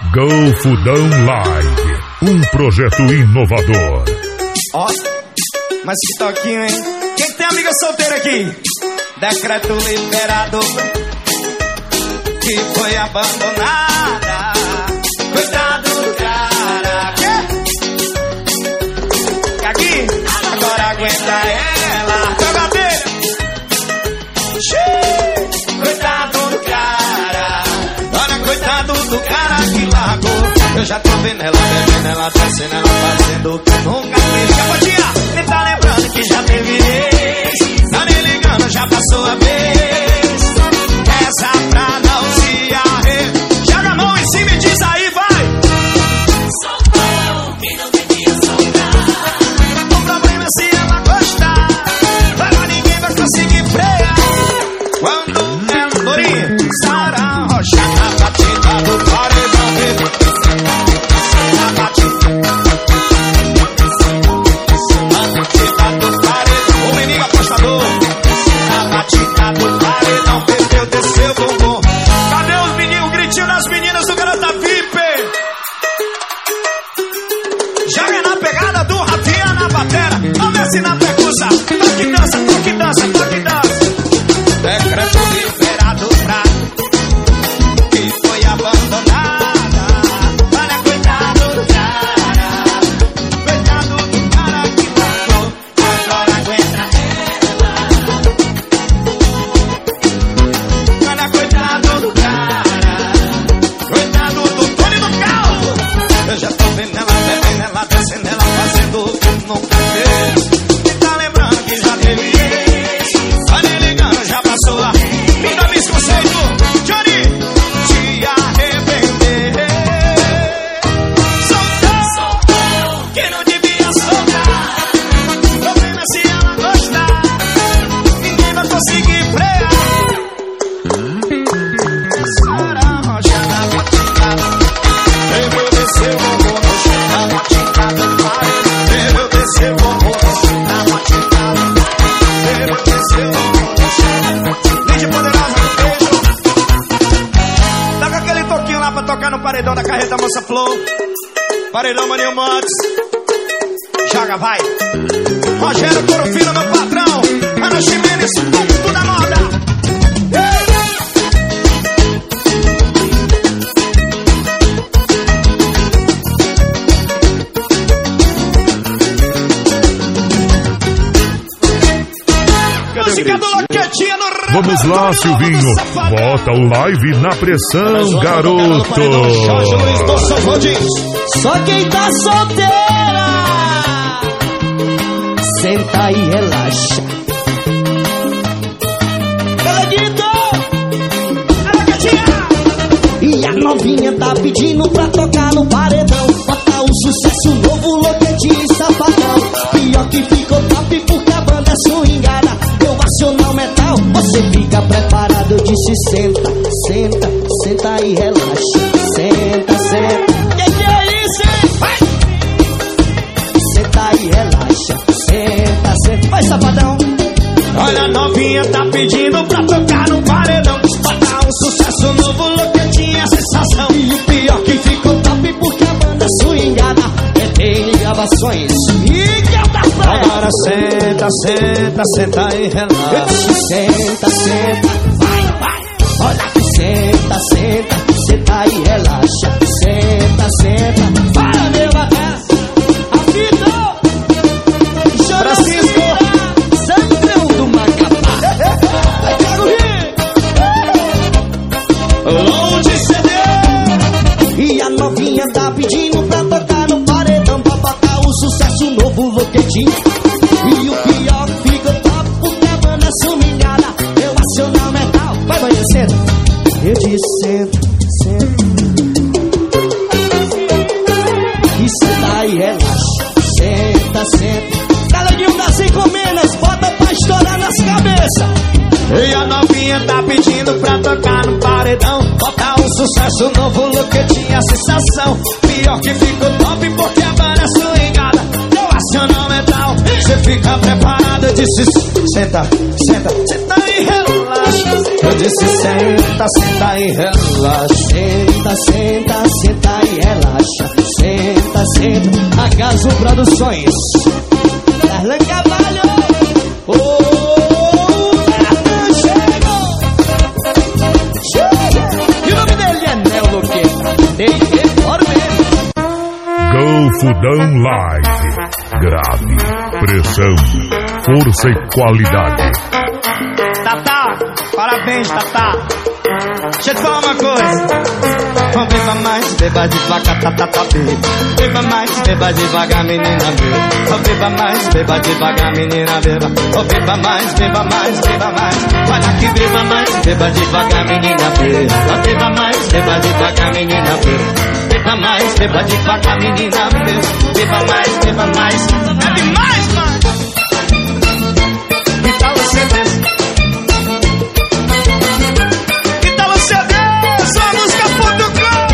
Golfudão Live, um projeto inovador. Ó, mas que toquinho, hein? Quem tem amiga solteira aqui? Decreto liberado que foi abandonada. Coitado do cara. Que aqui, agora aguenta ela. Jogadeira. Coitado do cara. Olha, coitado do cara que largou. Eu já tô vendo ela bebendo, ela descendo, ela fazendo o que nunca fez. Capotinha, nem tá lembrando que já teve vez. Tá nem ligando, já passou a vez. Essa pra não se arrepender. Joga a mão em cima e diz aí, vai. Soltou quem não devia soltar. O problema é se ela gostar. Agora ninguém vai conseguir frear. Quando é lourinha, Sara Rocha na batida do paredão. Na batida do paredão. O menino apostador. Na batida do paredão. Perdeu, desceu, bumbum. Cadê os meninos? Gritinho das meninas do Garota VIP. Joga na pegada do Rafinha na batera. Vamos ver se na percussa. Toque dança, toque dança, toque dança. Decreto liberado pra que foi abandonada. Olha, coitado do cara. Coitado do cara que largou. Agora aguenta ela. Olha, coitado do cara. Coitado do Tony do carro. Eu já tô vendo ela bebendo, ela descendo, ela fazendo o que nunca fez. E tá lembrando que já teve ex. Tá nem ligando, já passou a vida, me conceito. Johnny, te arrepender. Soltou que não devia soltar. Problema é se ela gostar. Ninguém vai conseguir frear. Sara Rocha na batida. Eu descer o bumbum no chão na batida do pai. Eu descer o bumbum no chão na batida do pai. Eu descer o bumbum no chão. Lídia Poderosa do beijo. Tá com aquele toquinho lá pra tocar no paredão da carreta Moça Flor. Paredão Maninho Montes. Joga, vai. Rogério Corofino, meu patrão. Ana Ximenes, ponto da moda. Música do Loquetinha no rabo. Vamos lá, Silvinho. Bota o live na pressão, garoto. Jorge Luiz do São Rodins. Só quem tá solteira, senta e relaxa. E a novinha tá pedindo pra tocar no paredão. Bota o sucesso novo, Loquetinho e Safadão. Pior que ficou top porque a banda é swingada. Eu aciono o metal, você fica preparado. Eu disse senta, senta, senta e relaxa. Senta, senta. Que é isso, hein? Vai! Senta e relaxa. Senta, senta. Vai, Safadão. Olha, a novinha tá pedindo pra tocar no paredão. Bota um sucesso novo, Loquetinha, sensação. E o pior que ficou top porque a banda swingada tem gravações e canta pra ela. Agora senta, senta, senta e relaxa. Senta, senta, vai, vai. Olha que senta, senta, senta e relaxa. Senta, senta, para meu batera. Apito, Francisco, sempre um do Macapá. Vai, Thiago Rio. Longe CD. E a novinha tá pedindo pra tocar no paredão. Pra botar o sucesso novo, Loquetinho. E o pior fica top porque a banda é sumilhada. Eu aciono o metal. Vai, vai, senta. Eu disse senta, senta. E senta e relaxa. Senta, senta. Galerinho das encomendas, bota pra estourar nas cabeças. E a novinha tá pedindo pra tocar no paredão. Bota um sucesso novo, Loquetinha, sensação. Pior que ficou top porque a banda é swingada. Eu aciono o metal, você fica preparado. Eu disse senta, senta, senta e relaxa. Eu disse senta, senta e relaxa. Senta, senta, senta Senta, senta, Acaso Produções. Darlan Carvalho. E o nome dele é Nel Luque. Golfudão Live. Grave, pressão, força e qualidade. Tatá, parabéns, Tatá. Deixa eu te falar uma coisa. Vamos beba mais, beba devagar, tatá, beba mais, beba devagar, menina, beba. Oh, beba mais, beba devagar, menina, beba. Oh, beba mais, beba mais, beba mais. Olha que beba mais, beba devagar, menina, beba. Oh, beba mais, beba devagar, menina, beba. Beba mais, beba devagar, menina, beba. Beba mais, beba mais, bebe mais, mano. Que tal você ver? Que tal você ver? Só música.com.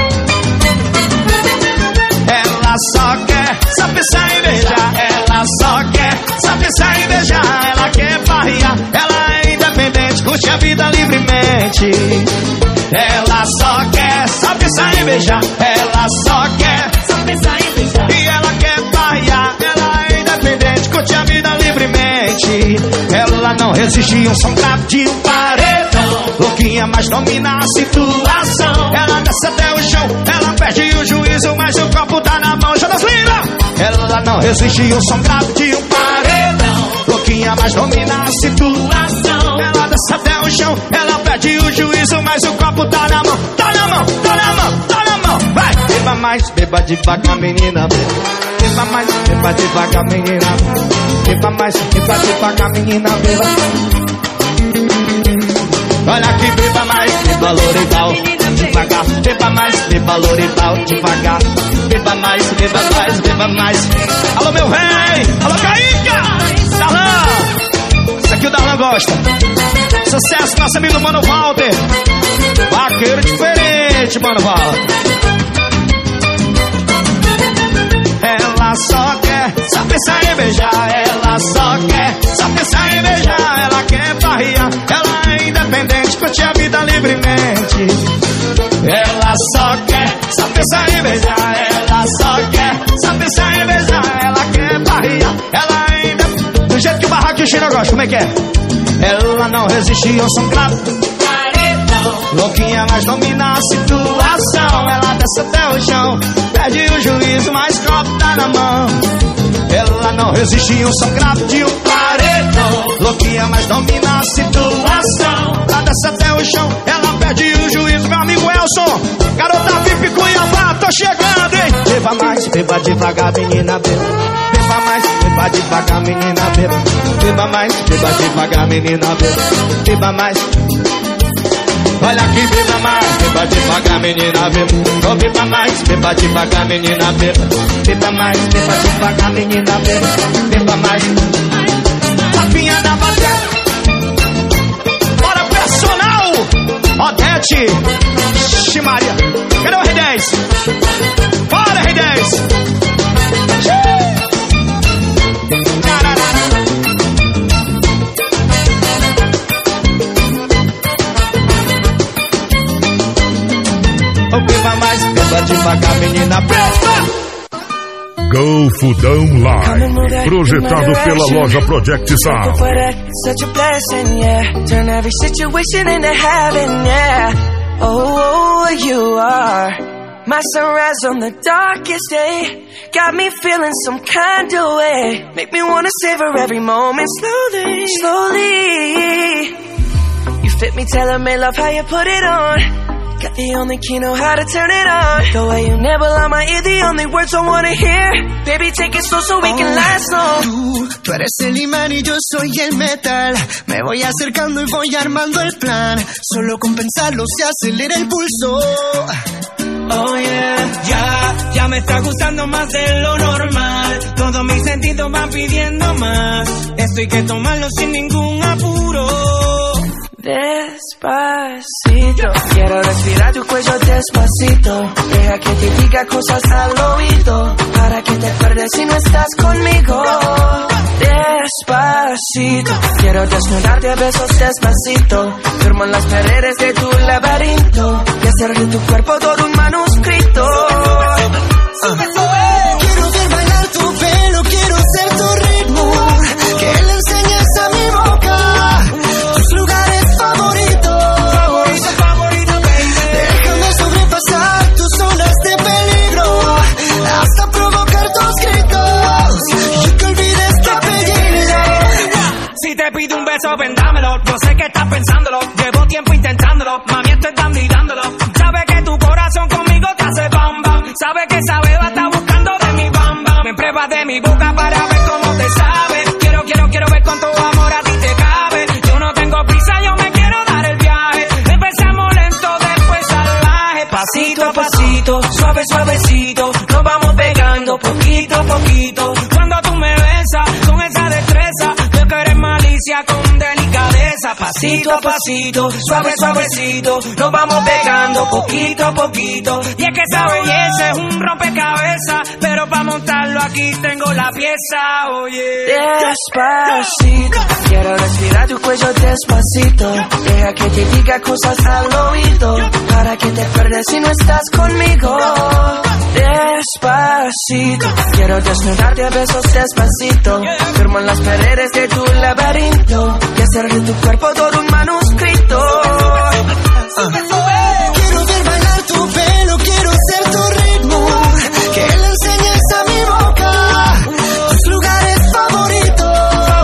Ela só quer, só pensar em beijar. Ela só quer, só pensar em beijar. Ela quer farrear, ela é independente, curte a vida livremente. Ela só quer, só pensar em beijar. Ela só quer, só pensar em beijar. E ela quer farrear, ela é independente, curte a vida livremente. Ela não resiste um som grave de um paredão. Louquinha, mas domina a situação. Ela desce até o chão, ela perde o juízo, mas o copo tá na mão. Jonaslina! Ela não resiste um som grave de um paredão. Louquinha, mas domina a situação. Ela desce até o chão, ela perde o juízo, mas o copo tá na mão. Tá na mão, tá na mão, tá na mão. Vai! Beba mais, beba devagar, menina. Beba mais, beba devagar, menina. Beba mais, beba devagar, menina. Beba. Olha aqui, beba mais, beba Lourival, devagar. Beba mais, beba Lourival, devagar. Beba mais, beba mais, beba mais. Alô, meu rei! Alô, Caíca! Darlan! Isso aqui o Darlan gosta. Sucesso, nosso amigo Mano Walter. Vaqueiro diferente, Mano Walter. Ela só quer, só pensar em beijar. Ela só quer, só pensar em beijar. Ela quer farrear, ela é independente, curte a vida livremente. Ela só quer, só pensar em beijar. Ela só quer, só pensar em beijar. Ela quer farrear, ela é independente. Do jeito que o barraco e o China gosta, como é que é? Ela não resiste ao som grave. Louquinha, mas domina a situação. Ela desce até o chão, perde o juízo, mas o copo tá na mão. Ela não resiste um som grave de um paredão. Louquinha, mas domina a situação. Ela desce até o chão, ela perde o juízo. Meu amigo Elson, garota VIP Cuiabá, tô chegando, hein? Beba mais, beba devagar, menina, beba. Beba mais, beba devagar, menina, beba. Beba mais, beba devagar, menina, beba. Beba mais. Olha aqui, beba mais, beba devagar, menina, beba. Oh, beba mais, beba devagar, menina, beba. Beba mais, beba devagar, menina, beba. Beba mais. Tapinha na bateria. Bora, personal! Odete, Ximaria. Cadê o Rei 10? Bora, Rei 10! Beba mais, beba devagar, menina, beba! Golfudão Live, projetado pela loja Project Sound. Such a blessing, yeah. Turn every situation into heaven, yeah. Oh, you are my sunrise on the darkest day. Got me feeling some kind of way. Make me wanna savor every moment slowly, slowly. You fit me, tailor-made, love how you put it on. Got the only key, know how to turn it on. The way you nibble on my ear, the only words I wanna hear. Baby, take it slow so we can last long. Tú eres el imán y yo soy el metal. Me voy acercando y voy armando el plan. Solo con pensarlo se acelera el pulso. Oh yeah, ya me está gustando más de lo normal. Todos mis sentidos van pidiendo más. Esto hay que tomarlo sin ningún apuro. Despacito, quiero respirar tu cuello despacito. Deja que te diga cosas al oído, para que te acuerdes si no estás conmigo. Despacito, quiero desnudarte a besos despacito. Firmo en las paredes de tu laberinto y hacer de tu cuerpo todo un manuscrito. Yo sé que estás pensándolo, llevo tiempo intentándolo. Mami, esto están mirándolo. Sabe que tu corazón conmigo te hace bam bam. Sabe que esa beba está buscando de mi bam bam. Me pruebas de mi boca para ver cómo te sabe. Quiero ver con tu amor a ti te cabe. Yo no tengo prisa, yo me quiero dar el viaje. Empezamos lento, después salvaje. Pasito a pasito, suave suavecito, nos vamos pegando poquito a poquito. Cuando tú me besas con esa destreza, veo que eres malicia con delicadeza. Pasito a pasito, suave suavecito, nos vamos pegando poquito a poquito. Y es que esa belleza es un rompecabezas, pero para montarlo aquí tengo la pieza, oye. Despacito, quiero respirar tu cuello despacito. Deja que te diga cosas al oído, para que te pierdas si no estás conmigo. Despacito, quiero desnudarte a besos despacito. Firmo en las paredes de tu laberinto y hacer de tu cuerpo todo un manuscrito. Quiero ver bailar tu pelo, quiero ser tu ritmo, que le enseñes a mi boca tus lugares favoritos.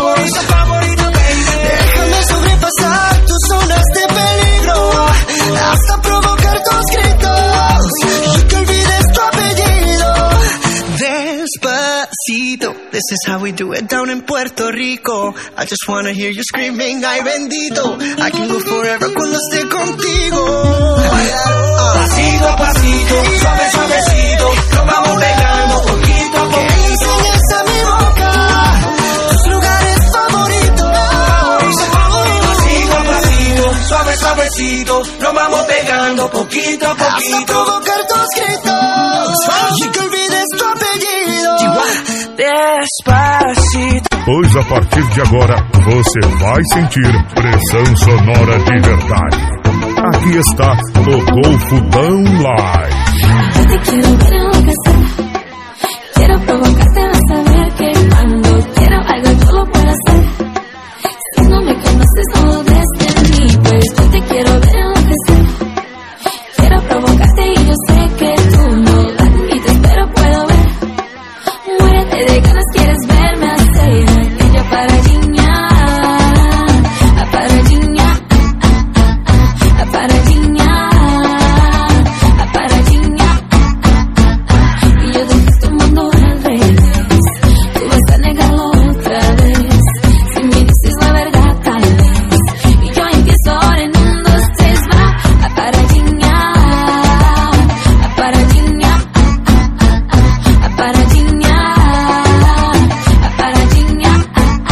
Déjame sobrepasar tus zonas de peligro, hasta provocar tus gritos y que olvides tu apellido. Despacito, this is how we do it down in Puerto Rico. I just wanna hear you screaming, ay bendito. I can go forever cuando esté contigo. Pasito a pasito, suave suavecito, nos vamos pegando poquito a poquito. Que enseñes a mi boca tus lugares favoritos. Pasito a pasito, suave suavecito, nos vamos pegando poquito a poquito. Hasta provocar tus gritos y que olvides tu apellido. Despacito. Pois a partir de agora você vai sentir pressão sonora de verdade. Aqui está o Golfudão Live. Yo te quiero ver enloquecer, quiero provocarte a saber que cuando quiero algo yo lo puedo hacer. Si no me conoces no dudes de mí, pues yo te quiero ver enloquecer. Quiero provocarte y yo sé que tú no la admites, pero puedo ver. Muérete de ganas, quieres verme hacer aquella paradinha, a paradinha, a paradinha, a paradinha. Y yo dejé tu mundo al revés, tú vas a negarlo otra vez. Si me dices la verdad tal vez, y yo empiezo ahora en 1, 2, 3, va. A paradinha, a paradinha, a paradinha, a paradinha.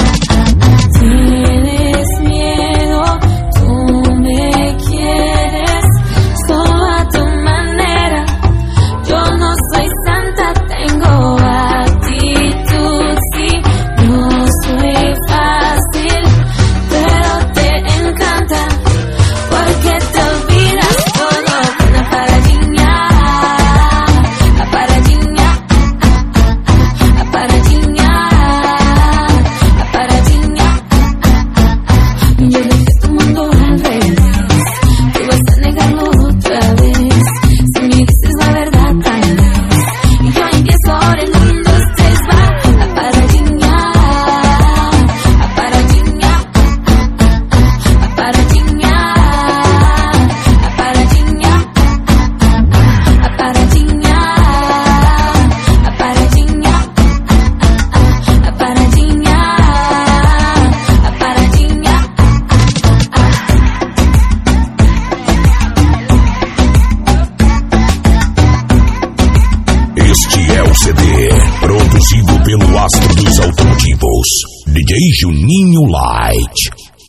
Tienes miedo, tú me quieres solo a tu manera. Yo no soy santa, tengo actitud, sí, no soy fácil, pero te encanta, porque te olvidas todo. Una paradinha, a paradinha, a paradinha, a paradinha. Yo dejé tu mundo al revés, tú vas a negarlo otra vez. Si me dices la verdad tal vez, y yo empiezo ahora en 1, 2, 3, va. A paradinha, a paradinha, a paradinha, a paradinha, a paradinha, a paradinha, a paradinha, a paradinha. Este é o CD, produzido pelo astro dos automotivos, DJ Juninho Light.